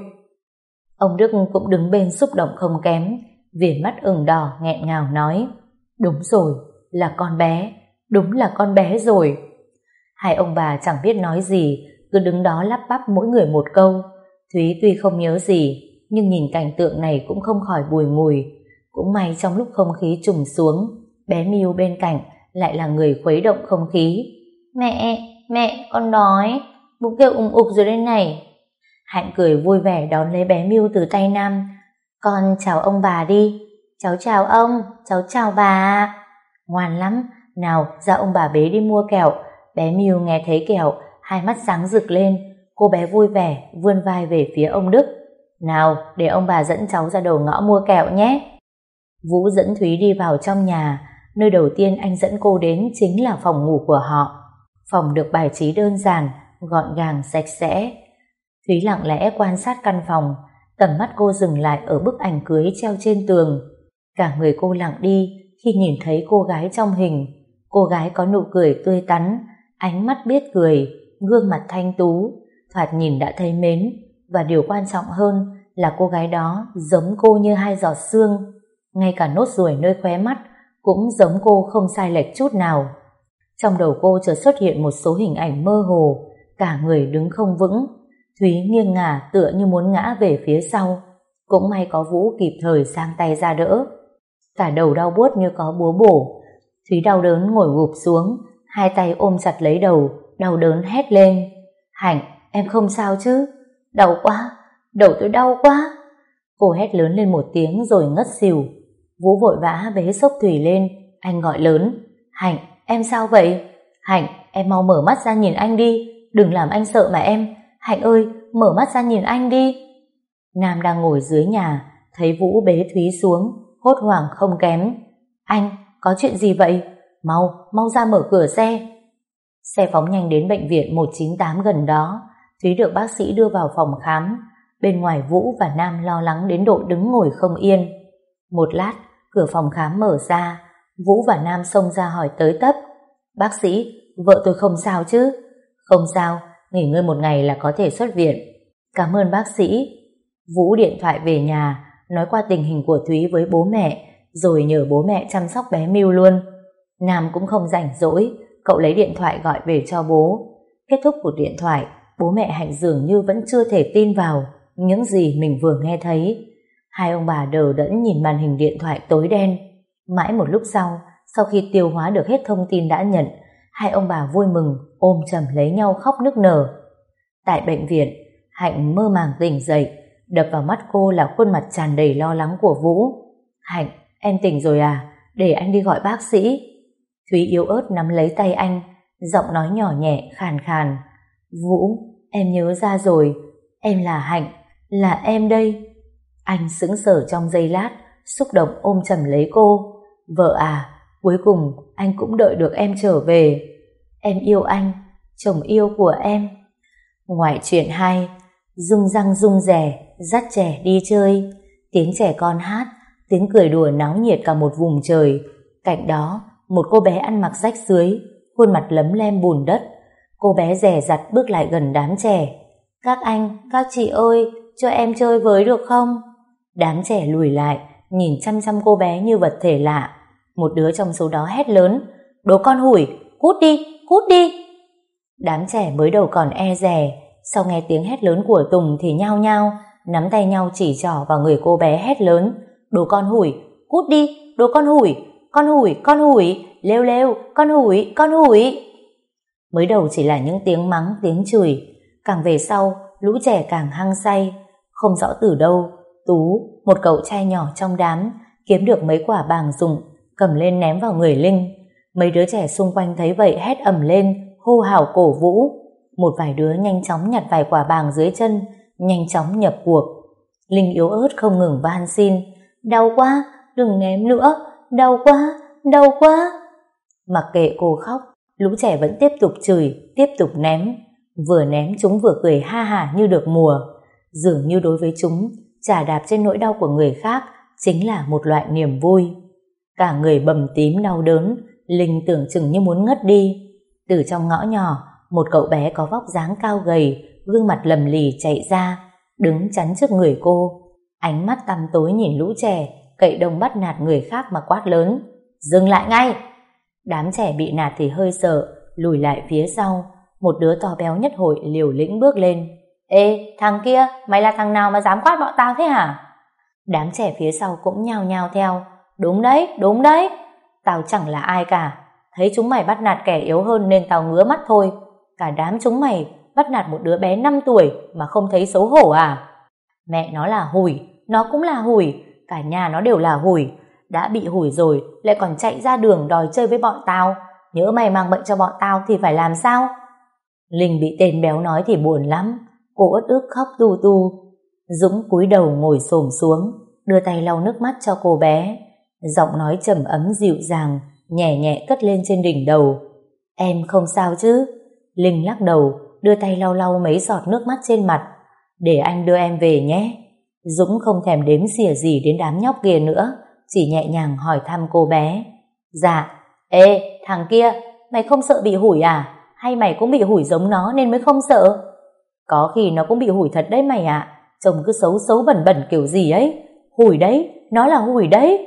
S1: Ông Đức cũng đứng bên xúc động không kém, viền mắt ửng đỏ nghẹn ngào nói. Đúng rồi, là con bé. Đúng là con bé rồi. Hai ông bà chẳng biết nói gì, cứ đứng đó lắp bắp mỗi người một câu. Thúy tuy không nhớ gì, nhưng nhìn cảnh tượng này cũng không khỏi bùi ngùi. Cũng may trong lúc không khí trùng xuống, bé Miu bên cạnh lại là người khuấy động không khí. Mẹ, mẹ, con đói. Bụng kêu ùng ục rồi đây này. Hạnh cười vui vẻ đón lấy bé Miu từ tay Nam. Con chào ông bà đi. Cháu chào ông, cháu chào bà. Ngoan lắm. Nào, ra ông bà bế đi mua kẹo. Bé Miu nghe thấy kẹo, hai mắt sáng rực lên. Cô bé vui vẻ vươn vai về phía ông Đức. Nào, để ông bà dẫn cháu ra đầu ngõ mua kẹo nhé. Vũ dẫn Thúy đi vào trong nhà. Nơi đầu tiên anh dẫn cô đến chính là phòng ngủ của họ. Phòng được bài trí đơn giản, gọn gàng sạch sẽ. Thúy lặng lẽ quan sát căn phòng, tầm mắt cô dừng lại ở bức ảnh cưới treo trên tường. Cả người cô lặng đi khi nhìn thấy cô gái trong hình. Cô gái có nụ cười tươi tắn, ánh mắt biết cười, gương mặt thanh tú, thoạt nhìn đã thấy mến. Và điều quan trọng hơn là cô gái đó giống cô như hai giọt sương. Ngay cả nốt ruồi nơi khóe mắt cũng giống cô không sai lệch chút nào. Trong đầu cô chợt xuất hiện một số hình ảnh mơ hồ, cả người đứng không vững. Thúy nghiêng ngả tựa như muốn ngã về phía sau. Cũng may có Vũ kịp thời sang tay ra đỡ. Cả đầu đau buốt như có búa bổ. Thúy đau đớn ngồi gục xuống, hai tay ôm chặt lấy đầu, đau đớn hét lên. Hạnh, em không sao chứ? Đau quá, đầu tôi đau quá. Cô hét lớn lên một tiếng rồi ngất xỉu. Vũ vội vã bế xốc Thủy lên. Anh gọi lớn. Hạnh, em sao vậy? Hạnh, em mau mở mắt ra nhìn anh đi. Đừng làm anh sợ mà em. Hạnh ơi, mở mắt ra nhìn anh đi. Nam đang ngồi dưới nhà, thấy Vũ bế Thúy xuống, hốt hoảng không kém. Anh, có chuyện gì vậy? Mau, mau ra mở cửa xe. Xe phóng nhanh đến bệnh viện một chín tám gần đó. Thúy được bác sĩ đưa vào phòng khám. Bên ngoài Vũ và Nam lo lắng đến độ đứng ngồi không yên. Một lát, cửa phòng khám mở ra. Vũ và Nam xông ra hỏi tới tấp. Bác sĩ, vợ tôi không sao chứ? Không sao, nghỉ ngơi một ngày là có thể xuất viện. Cảm ơn bác sĩ. Vũ điện thoại về nhà, nói qua tình hình của Thúy với bố mẹ, rồi nhờ bố mẹ chăm sóc bé Miu luôn. Nam cũng không rảnh rỗi, cậu lấy điện thoại gọi về cho bố. Kết thúc cuộc điện thoại, bố mẹ Hạnh dường như vẫn chưa thể tin vào những gì mình vừa nghe thấy. Hai ông bà đờ đẫn nhìn màn hình điện thoại tối đen. Mãi một lúc sau, sau khi tiêu hóa được hết thông tin đã nhận, hai ông bà vui mừng ôm chầm lấy nhau khóc nức nở. Tại bệnh viện, Hạnh mơ màng tỉnh dậy, đập vào mắt cô là khuôn mặt tràn đầy lo lắng của Vũ. Hạnh, em tỉnh rồi à? Để anh đi gọi bác sĩ. Thúy yếu ớt nắm lấy tay anh, giọng nói nhỏ nhẹ khàn khàn. Vũ, em nhớ ra rồi, em là Hạnh, là em đây. Anh sững sờ trong giây lát, xúc động ôm chầm lấy cô. Vợ à, cuối cùng anh cũng đợi được em trở về. Em yêu anh, chồng yêu của em. Ngoại truyện hai, Rung răng rung rẻ, dắt trẻ đi chơi. Tiếng trẻ con hát, tiếng cười đùa náo nhiệt cả một vùng trời. Cạnh đó, một cô bé ăn mặc rách rưới, khuôn mặt lấm lem bùn đất. Cô bé dè dặt bước lại gần đám trẻ. Các anh, các chị ơi, cho em chơi với được không? Đám trẻ lùi lại, nhìn chăm chăm cô bé như vật thể lạ. Một đứa trong số đó hét lớn. Đồ con hủi, cút đi, cút đi. Đám trẻ mới đầu còn e dè, sau nghe tiếng hét lớn của Tùng thì nhao nhao, nắm tay nhau chỉ trỏ vào người cô bé hét lớn. Đồ con hủi, cút đi, đồ con hủi, con hủi, con hủi, lêu lêu, con hủi, con hủi. Mới đầu chỉ là những tiếng mắng, tiếng chửi, càng về sau, lũ trẻ càng hăng say. Không rõ từ đâu, Tú, một cậu trai nhỏ trong đám, kiếm được mấy quả bàng rụng, cầm lên ném vào người Linh. Mấy đứa trẻ xung quanh thấy vậy hét ầm lên, hô hào cổ vũ. Một vài đứa nhanh chóng nhặt vài quả bàng dưới chân, nhanh chóng nhập cuộc. Linh yếu ớt không ngừng van xin. Đau quá, đừng ném nữa, đau quá, đau quá. Mặc kệ cô khóc, lũ trẻ vẫn tiếp tục chửi, tiếp tục ném. Vừa ném chúng vừa cười ha hả như được mùa. Dường như đối với chúng, chà đạp trên nỗi đau của người khác chính là một loại niềm vui. Cả người bầm tím đau đớn, Linh tưởng chừng như muốn ngất đi. Từ trong ngõ nhỏ, một cậu bé có vóc dáng cao gầy, gương mặt lầm lì chạy ra, đứng chắn trước người cô. Ánh mắt tăm tối nhìn lũ trẻ, cậy đông bắt nạt người khác mà quát lớn. Dừng lại ngay! Đám trẻ bị nạt thì hơi sợ, lùi lại phía sau. Một đứa to béo nhất hội liều lĩnh bước lên. Ê, thằng kia, mày là thằng nào mà dám quát bọn tao thế hả? Đám trẻ phía sau cũng nhao nhao theo. Đúng đấy, đúng đấy. Tao chẳng là ai cả. Thấy chúng mày bắt nạt kẻ yếu hơn nên tao ngứa mắt thôi. Cả đám chúng mày bắt nạt một đứa bé năm tuổi mà không thấy xấu hổ à? Mẹ nó là hủi, nó cũng là hủi, cả nhà nó đều là hủi. Đã bị hủi rồi lại còn chạy ra đường đòi chơi với bọn tao. Nhớ mày mang bệnh cho bọn tao thì phải làm sao? Linh bị tên béo nói thì buồn lắm. Cô uất ức khóc tu tu. Dũng cúi đầu ngồi xổm xuống, đưa tay lau nước mắt cho cô bé. Giọng nói trầm ấm dịu dàng, nhẹ nhẹ cất lên trên đỉnh đầu. Em không sao chứ? Linh lắc đầu, đưa tay lau lau mấy giọt nước mắt trên mặt. Để anh đưa em về nhé. Dũng không thèm đếm xỉa gì đến đám nhóc kia nữa, chỉ nhẹ nhàng hỏi thăm cô bé. Dạ. Ê, thằng kia, mày không sợ bị hủi à? Hay mày cũng bị hủi giống nó nên mới không sợ? Có khi nó cũng bị hủi thật đấy mày ạ. Trông cứ xấu xấu bẩn bẩn kiểu gì ấy. Hủi đấy, nó là hủi đấy.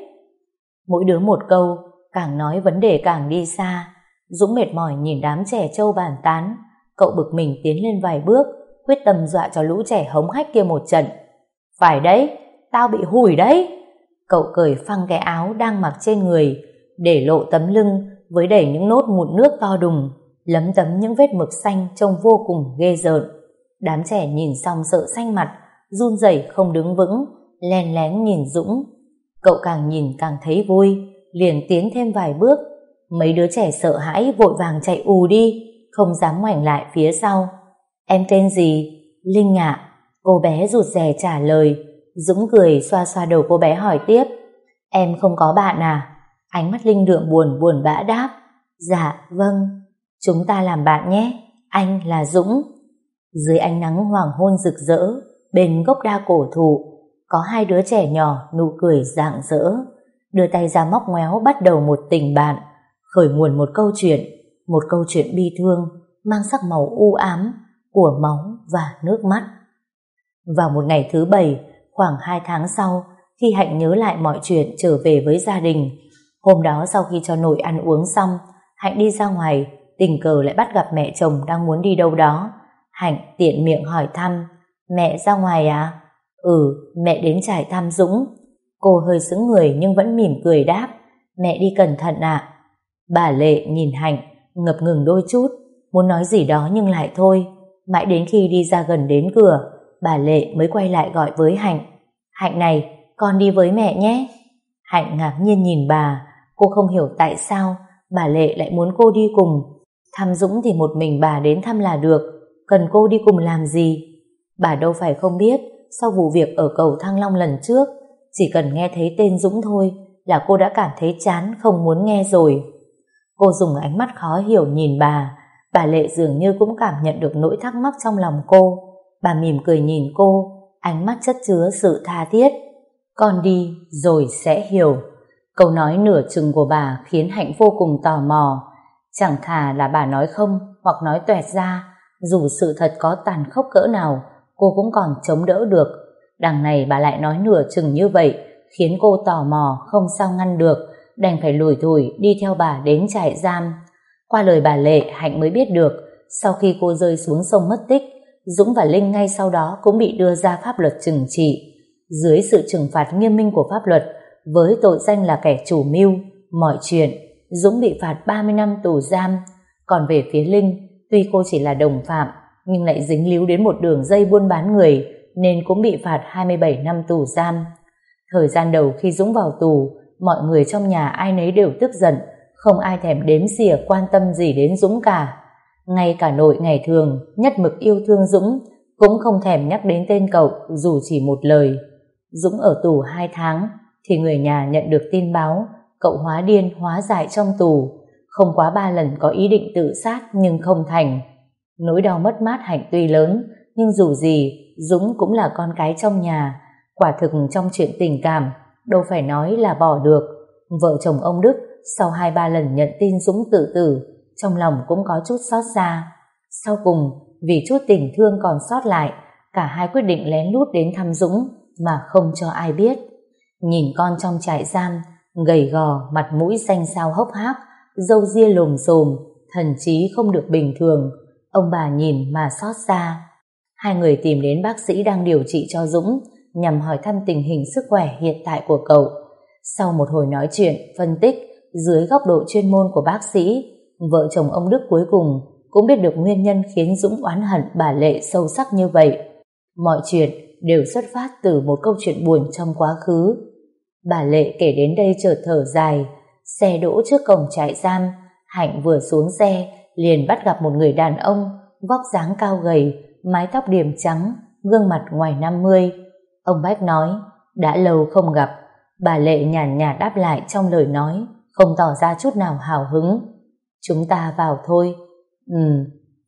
S1: Mỗi đứa một câu, càng nói vấn đề càng đi xa. Dũng mệt mỏi nhìn đám trẻ trâu bàn tán. Cậu bực mình tiến lên vài bước, quyết tâm dọa cho lũ trẻ hống hách kia một trận. Phải đấy, tao bị hủi đấy. Cậu cởi phăng cái áo đang mặc trên người, để lộ tấm lưng với đầy những nốt mụn nước to đùng, lấm tấm những vết mực xanh trông vô cùng ghê rợn. Đám trẻ nhìn xong sợ xanh mặt, run rẩy không đứng vững, len lén nhìn Dũng. Cậu càng nhìn càng thấy vui, liền tiến thêm vài bước. Mấy đứa trẻ sợ hãi vội vàng chạy ù đi, không dám ngoảnh lại phía sau. Em tên gì? Linh ạ. Cô bé rụt rè trả lời. Dũng cười xoa xoa đầu cô bé hỏi tiếp. Em không có bạn à? Ánh mắt Linh đượm buồn buồn bã đáp. Dạ, vâng. Chúng ta làm bạn nhé. Anh là Dũng. Dưới ánh nắng hoàng hôn rực rỡ, bên gốc đa cổ thụ, có hai đứa trẻ nhỏ nụ cười rạng rỡ, đưa tay ra móc ngoéo bắt đầu một tình bạn, khởi nguồn một câu chuyện, một câu chuyện bi thương, mang sắc màu u ám của máu và nước mắt. Vào một ngày thứ bảy, khoảng hai tháng sau, khi Hạnh nhớ lại mọi chuyện trở về với gia đình. Hôm đó sau khi cho nội ăn uống xong, Hạnh đi ra ngoài, tình cờ lại bắt gặp mẹ chồng đang muốn đi đâu đó. Hạnh tiện miệng hỏi thăm. Mẹ ra ngoài à? Ừ, mẹ đến trải thăm Dũng. Cô hơi sững người nhưng vẫn mỉm cười đáp. Mẹ đi cẩn thận ạ. Bà Lệ nhìn Hạnh, ngập ngừng đôi chút, muốn nói gì đó nhưng lại thôi. Mãi đến khi đi ra gần đến cửa, bà Lệ mới quay lại gọi với Hạnh. Hạnh này, con đi với mẹ nhé. Hạnh ngạc nhiên nhìn bà, cô không hiểu tại sao bà Lệ lại muốn cô đi cùng. Thăm Dũng thì một mình bà đến thăm là được, cần cô đi cùng làm gì? Bà đâu phải không biết, sau vụ việc ở cầu Thăng Long lần trước, chỉ cần nghe thấy tên Dũng thôi là cô đã cảm thấy chán không muốn nghe rồi. Cô dùng ánh mắt khó hiểu nhìn bà, bà Lệ dường như cũng cảm nhận được nỗi thắc mắc trong lòng cô. Bà mỉm cười nhìn cô, ánh mắt chất chứa sự tha thiết. Con đi rồi sẽ hiểu. Câu nói nửa chừng của bà khiến Hạnh vô cùng tò mò. Chẳng thà là bà nói không hoặc nói toẹt ra, dù sự thật có tàn khốc cỡ nào cô cũng còn chống đỡ được. Đằng này bà lại nói nửa chừng như vậy, khiến cô tò mò không sao ngăn được, đành phải lủi thủi đi theo bà đến trại giam. Qua lời bà Lệ, Hạnh mới biết được sau khi cô rơi xuống sông mất tích, Dũng và Linh ngay sau đó cũng bị đưa ra pháp luật trừng trị. Dưới sự trừng phạt nghiêm minh của pháp luật, với tội danh là kẻ chủ mưu mọi chuyện, Dũng bị phạt ba mươi năm tù giam. Còn về phía Linh, tuy cô chỉ là đồng phạm nhưng lại dính líu đến một đường dây buôn bán người nên cũng bị phạt hai mươi bảy năm tù giam. Thời gian đầu khi Dũng vào tù, mọi người trong nhà ai nấy đều tức giận, không ai thèm đếm xỉa quan tâm gì đến Dũng cả. Ngay cả nội ngày thường nhất mực yêu thương Dũng cũng không thèm nhắc đến tên cậu dù chỉ một lời. Dũng ở tù hai tháng thì người nhà nhận được tin báo cậu hóa điên hóa dại trong tù, không quá ba lần có ý định tự sát nhưng không thành. Nỗi đau mất mát Hạnh tuy lớn, nhưng dù gì Dũng cũng là con cái trong nhà. Quả thực trong chuyện tình cảm đâu phải nói là bỏ được. Vợ chồng ông Đức sau hai ba lần nhận tin Dũng tự tử, trong lòng cũng có chút xót xa. Sau cùng vì chút tình thương còn sót lại, cả hai quyết định lén lút đến thăm Dũng mà không cho ai biết. Nhìn con trong trại giam, gầy gò, mặt mũi xanh xao hốc hác, râu ria lồm xồm, thần trí không được bình thường, ông bà nhìn mà xót xa. Hai người tìm đến bác sĩ đang điều trị cho Dũng nhằm hỏi thăm tình hình sức khỏe hiện tại của cậu. Sau một hồi nói chuyện, phân tích dưới góc độ chuyên môn của bác sĩ, vợ chồng ông Đức cuối cùng cũng biết được nguyên nhân khiến Dũng oán hận bà Lệ sâu sắc như vậy. Mọi chuyện đều xuất phát từ một câu chuyện buồn trong quá khứ. Bà Lệ kể đến đây chợt thở dài. Xe đỗ trước cổng trại giam, Hạnh vừa xuống xe liền bắt gặp một người đàn ông vóc dáng cao gầy, mái tóc điểm trắng, gương mặt ngoài năm mươi. Ông Bách nói, đã lâu không gặp. Bà Lệ nhàn nhạt đáp lại trong lời nói, không tỏ ra chút nào hào hứng. Chúng ta vào thôi. Ừ.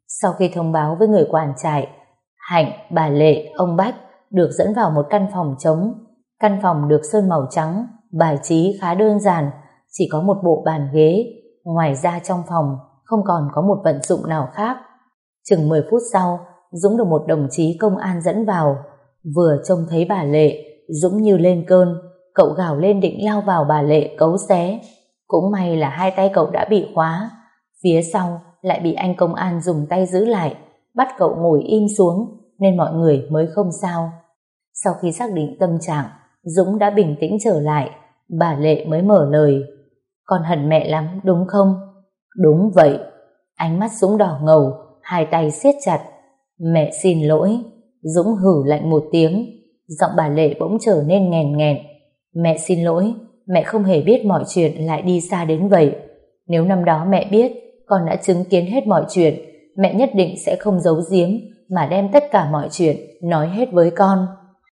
S1: Sau khi thông báo với người quản trại, Hạnh, bà Lệ, ông Bách được dẫn vào một căn phòng trống. Căn phòng được sơn màu trắng, bài trí khá đơn giản, chỉ có một bộ bàn ghế. Ngoài ra trong phòng không còn có một vận dụng nào khác. Chừng mười phút sau, Dũng được một đồng chí công an dẫn vào. Vừa trông thấy bà Lệ, Dũng như lên cơn, cậu gào lên định lao vào bà Lệ cấu xé. Cũng may là hai tay cậu đã bị khóa, phía sau lại bị anh công an dùng tay giữ lại, bắt cậu ngồi im xuống, nên mọi người mới không sao. Sau khi xác định tâm trạng, Dũng đã bình tĩnh trở lại, bà Lệ mới mở lời. Con hận mẹ lắm đúng không? Đúng vậy. Ánh mắt Dũng đỏ ngầu, hai tay siết chặt. Mẹ xin lỗi. Dũng hử lạnh một tiếng, giọng bà Lệ bỗng trở nên nghèn nghẹn. Mẹ xin lỗi, mẹ không hề biết mọi chuyện lại đi xa đến vậy. Nếu năm đó mẹ biết, con đã chứng kiến hết mọi chuyện, mẹ nhất định sẽ không giấu giếm mà đem tất cả mọi chuyện nói hết với con.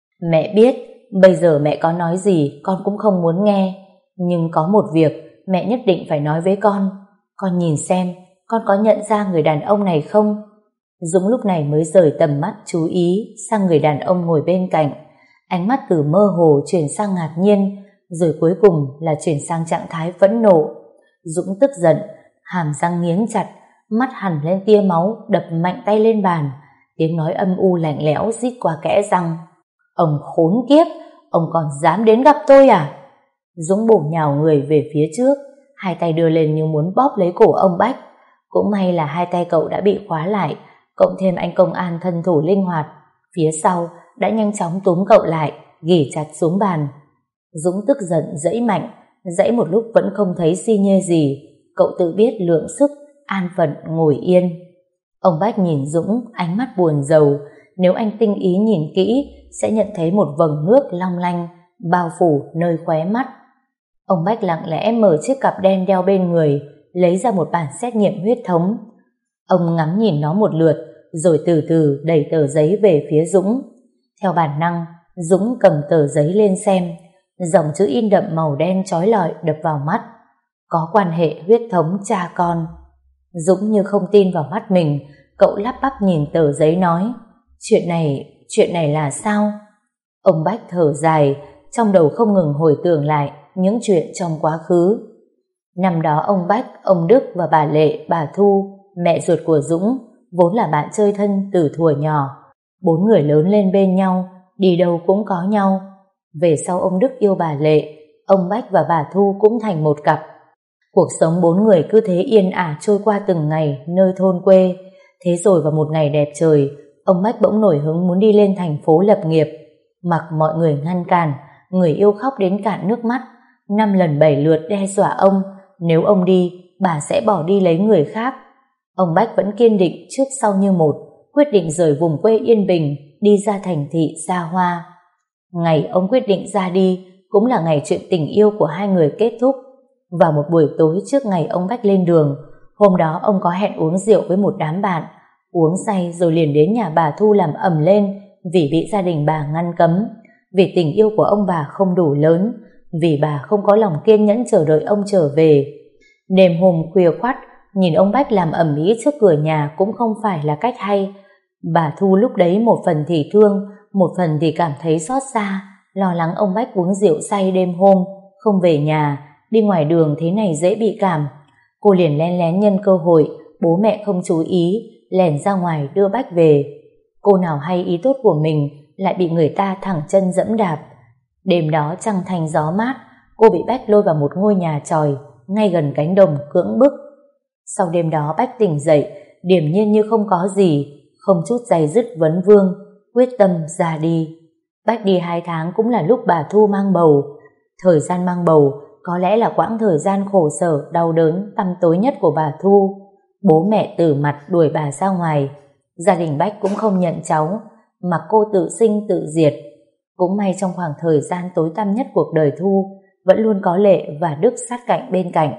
S1: Mẹ biết, bây giờ mẹ có nói gì con cũng không muốn nghe, nhưng có một việc mẹ nhất định phải nói với con. Con nhìn xem, con có nhận ra người đàn ông này không? Dũng lúc này mới rời tầm mắt chú ý sang người đàn ông ngồi bên cạnh. Ánh mắt từ mơ hồ chuyển sang ngạc nhiên, rồi cuối cùng là chuyển sang trạng thái phẫn nộ. Dũng tức giận, hàm răng nghiến chặt, mắt hằn lên tia máu, đập mạnh tay lên bàn. Tiếng nói âm u lạnh lẽo rít qua kẽ răng. Ông khốn kiếp, ông còn dám đến gặp tôi à? Dũng bổ nhào người về phía trước, hai tay đưa lên như muốn bóp lấy cổ ông Bách. Cũng may là hai tay cậu đã bị khóa lại, cộng thêm anh công an thân thủ linh hoạt, phía sau đã nhanh chóng túm cậu lại, ghì chặt xuống bàn. Dũng tức giận giãy mạnh, giãy một lúc vẫn không thấy xi nhê gì. Cậu tự biết lượng sức, an phận ngồi yên. Ông Bách nhìn Dũng, ánh mắt buồn rầu. Nếu anh tinh ý nhìn kỹ, sẽ nhận thấy một vầng nước long lanh bao phủ nơi khóe mắt. Ông Bách lặng lẽ mở chiếc cặp đen đeo bên người, lấy ra một bản xét nghiệm huyết thống. Ông ngắm nhìn nó một lượt, rồi từ từ đẩy tờ giấy về phía Dũng. Theo bản năng, Dũng cầm tờ giấy lên xem. Dòng chữ in đậm màu đen chói lọi đập vào mắt. Có quan hệ huyết thống cha con. Dũng như không tin vào mắt mình, cậu lắp bắp nhìn tờ giấy nói: Chuyện này, chuyện này là sao? Ông Bách thở dài, trong đầu không ngừng hồi tưởng lại những chuyện trong quá khứ. Năm đó ông Bách, ông Đức và bà Lệ, bà Thu, mẹ ruột của Dũng, vốn là bạn chơi thân từ thuở nhỏ. Bốn người lớn lên bên nhau, đi đâu cũng có nhau. Về sau ông Đức yêu bà Lệ, ông Bách và bà Thu cũng thành một cặp. Cuộc sống bốn người cứ thế yên ả trôi qua từng ngày nơi thôn quê. Thế rồi vào một ngày đẹp trời, ông Bách bỗng nổi hứng muốn đi lên thành phố lập nghiệp. Mặc mọi người ngăn cản, người yêu khóc đến cạn nước mắt, năm lần bảy lượt đe dọa ông, nếu ông đi, bà sẽ bỏ đi lấy người khác. Ông Bách vẫn kiên định trước sau như một, quyết định rời vùng quê yên bình, đi ra thành thị xa hoa. Ngày ông quyết định ra đi cũng là ngày chuyện tình yêu của hai người kết thúc. Vào một buổi tối trước ngày ông Bách lên đường, hôm đó ông có hẹn uống rượu với một đám bạn, uống say rồi liền đến nhà bà Thu làm ầm lên vì bị gia đình bà ngăn cấm, vì tình yêu của ông bà không đủ lớn, vì bà không có lòng kiên nhẫn chờ đợi ông trở về. Đêm hôm khuya khoắt, nhìn ông Bách làm ầm ĩ trước cửa nhà cũng không phải là cách hay. Bà Thu lúc đấy một phần thì thương, một phần thì cảm thấy xót xa, lo lắng ông Bách uống rượu say đêm hôm, không về nhà, đi ngoài đường thế này dễ bị cảm. Cô liền lén lén nhân cơ hội, bố mẹ không chú ý, lèn ra ngoài đưa Bách về. Cô nào hay ý tốt của mình lại bị người ta thẳng chân dẫm đạp. Đêm đó trăng thanh gió mát, cô bị Bách lôi vào một ngôi nhà chòi ngay gần cánh đồng cưỡng bức. Sau đêm đó Bách tỉnh dậy, điềm nhiên như không có gì, không chút day dứt vấn vương, quyết tâm ra đi. Bách đi hai tháng cũng là lúc bà Thu mang bầu. Thời gian mang bầu có lẽ là quãng thời gian khổ sở, đau đớn, tăm tối nhất của bà Thu. Bố mẹ từ mặt đuổi bà ra ngoài, gia đình Bách cũng không nhận cháu, mà cô tự sinh tự diệt. Cũng may trong khoảng thời gian tối tăm nhất cuộc đời Thu vẫn luôn có Lệ và Đức sát cạnh bên cạnh.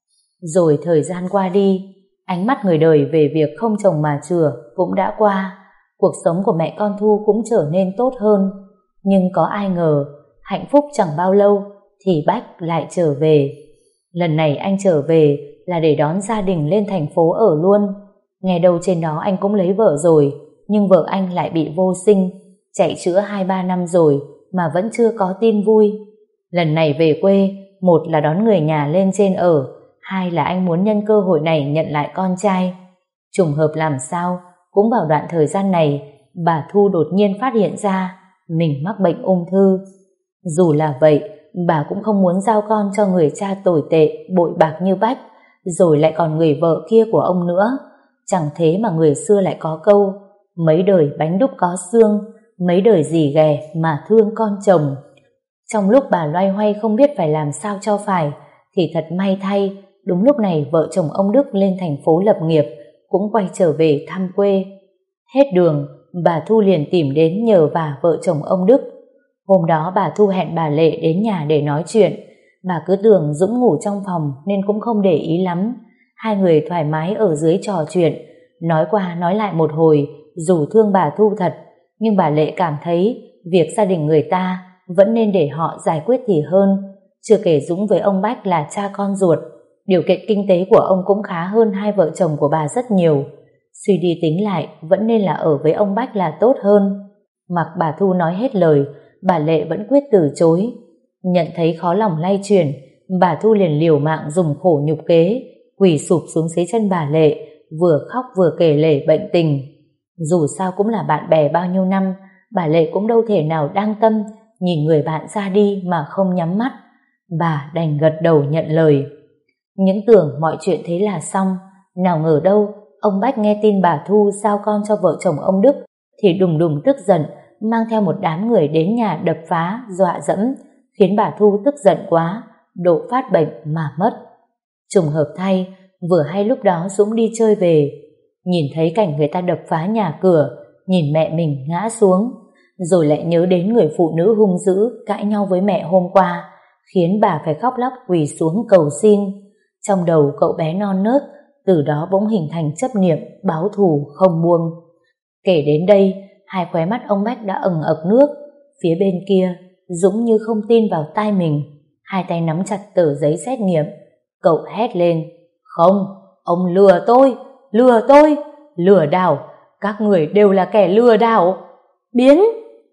S1: Rồi thời gian qua đi, ánh mắt người đời về việc không chồng mà chửa cũng đã qua. Cuộc sống của mẹ con Thu cũng trở nên tốt hơn. Nhưng có ai ngờ, hạnh phúc chẳng bao lâu thì Bách lại trở về. Lần này anh trở về là để đón gia đình lên thành phố ở luôn. Nghe đâu trên đó anh cũng lấy vợ rồi, nhưng vợ anh lại bị vô sinh, chạy chữa hai ba năm rồi mà vẫn chưa có tin vui. Lần này về quê, một là đón người nhà lên trên ở, hai là anh muốn nhân cơ hội này nhận lại con trai. Trùng hợp làm sao, cũng vào đoạn thời gian này, bà Thu đột nhiên phát hiện ra mình mắc bệnh ung thư. Dù là vậy, bà cũng không muốn giao con cho người cha tồi tệ, bội bạc như Bách, rồi lại còn người vợ kia của ông nữa. Chẳng thế mà người xưa lại có câu, mấy đời bánh đúc có xương, mấy đời dì ghè mà thương con chồng. Trong lúc bà loay hoay không biết phải làm sao cho phải, thì thật may thay, đúng lúc này vợ chồng ông Đức lên thành phố lập nghiệp, cũng quay trở về thăm quê. Hết đường, bà Thu liền tìm đến nhờ vả vợ chồng ông Đức. Hôm đó bà Thu hẹn bà Lệ đến nhà để nói chuyện. Bà cứ tưởng Dũng ngủ trong phòng nên cũng không để ý lắm. Hai người thoải mái ở dưới trò chuyện, nói qua nói lại một hồi, dù thương bà Thu thật, nhưng bà Lệ cảm thấy việc gia đình người ta vẫn nên để họ giải quyết thì hơn. Chưa kể Dũng với ông Bách là cha con ruột, điều kiện kinh tế của ông cũng khá hơn hai vợ chồng của bà rất nhiều. Suy đi tính lại, vẫn nên là ở với ông Bách là tốt hơn. Mặc bà Thu nói hết lời, bà Lệ vẫn quyết từ chối. Nhận thấy khó lòng lay chuyển, bà Thu liền liều mạng dùng khổ nhục kế, quỳ sụp xuống dưới chân bà Lệ, vừa khóc vừa kể lể bệnh tình. Dù sao cũng là bạn bè bao nhiêu năm, bà Lệ cũng đâu thể nào đang tâm nhìn người bạn ra đi mà không nhắm mắt. Bà đành gật đầu nhận lời. Những tưởng mọi chuyện thế là xong, nào ngờ đâu ông Bách nghe tin bà Thu giao con cho vợ chồng ông Đức thì đùng đùng tức giận, mang theo một đám người đến nhà đập phá, dọa dẫm, khiến bà Thu tức giận quá, độ phát bệnh mà mất. Trùng hợp thay, vừa hay lúc đó Dũng đi chơi về, nhìn thấy cảnh người ta đập phá nhà cửa, nhìn mẹ mình ngã xuống, rồi lại nhớ đến người phụ nữ hung dữ cãi nhau với mẹ hôm qua, khiến bà phải khóc lóc quỳ xuống cầu xin. Trong đầu cậu bé non nớt từ đó bỗng hình thành chấp niệm báo thù không buông. Kể đến đây, hai khóe mắt ông Bách đã ẩn ực nước. Phía bên kia, Dũng như không tin vào tai mình, hai tay nắm chặt tờ giấy xét nghiệm. Cậu hét lên, không, ông lừa tôi, lừa tôi, lừa đảo, các người đều là kẻ lừa đảo, biến.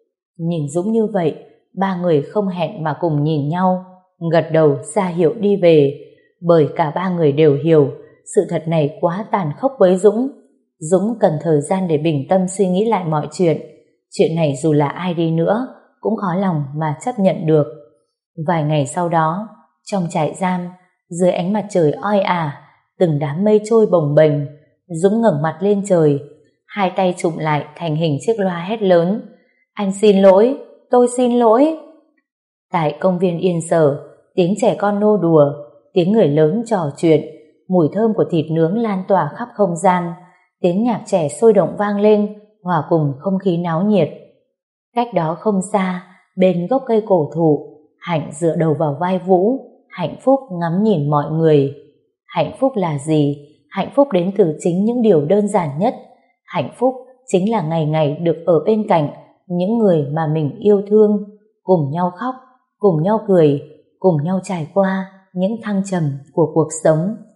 S1: Nhìn Dũng như vậy, ba người không hẹn mà cùng nhìn nhau, gật đầu ra hiệu đi về, bởi cả ba người đều hiểu sự thật này quá tàn khốc với Dũng. Dũng cần thời gian để bình tâm suy nghĩ lại mọi chuyện. Chuyện này dù là ai đi nữa cũng khó lòng mà chấp nhận được. Vài ngày sau đó, trong trại giam, dưới ánh mặt trời oi ả, từng đám mây trôi bồng bềnh, Dũng ngẩng mặt lên trời, hai tay chụm lại thành hình chiếc loa hét lớn, anh xin lỗi, tôi xin lỗi. Tại công viên Yên Sở, tiếng trẻ con nô đùa, tiếng người lớn trò chuyện, mùi thơm của thịt nướng lan tỏa khắp không gian, tiếng nhạc trẻ sôi động vang lên, hòa cùng không khí náo nhiệt. Cách đó không xa, bên gốc cây cổ thụ, Hạnh dựa đầu vào vai Vũ, hạnh phúc ngắm nhìn mọi người. Hạnh phúc là gì? Hạnh phúc đến từ chính những điều đơn giản nhất. Hạnh phúc chính là ngày ngày được ở bên cạnh những người mà mình yêu thương, cùng nhau khóc, cùng nhau cười, cùng nhau trải qua những thăng trầm của cuộc sống.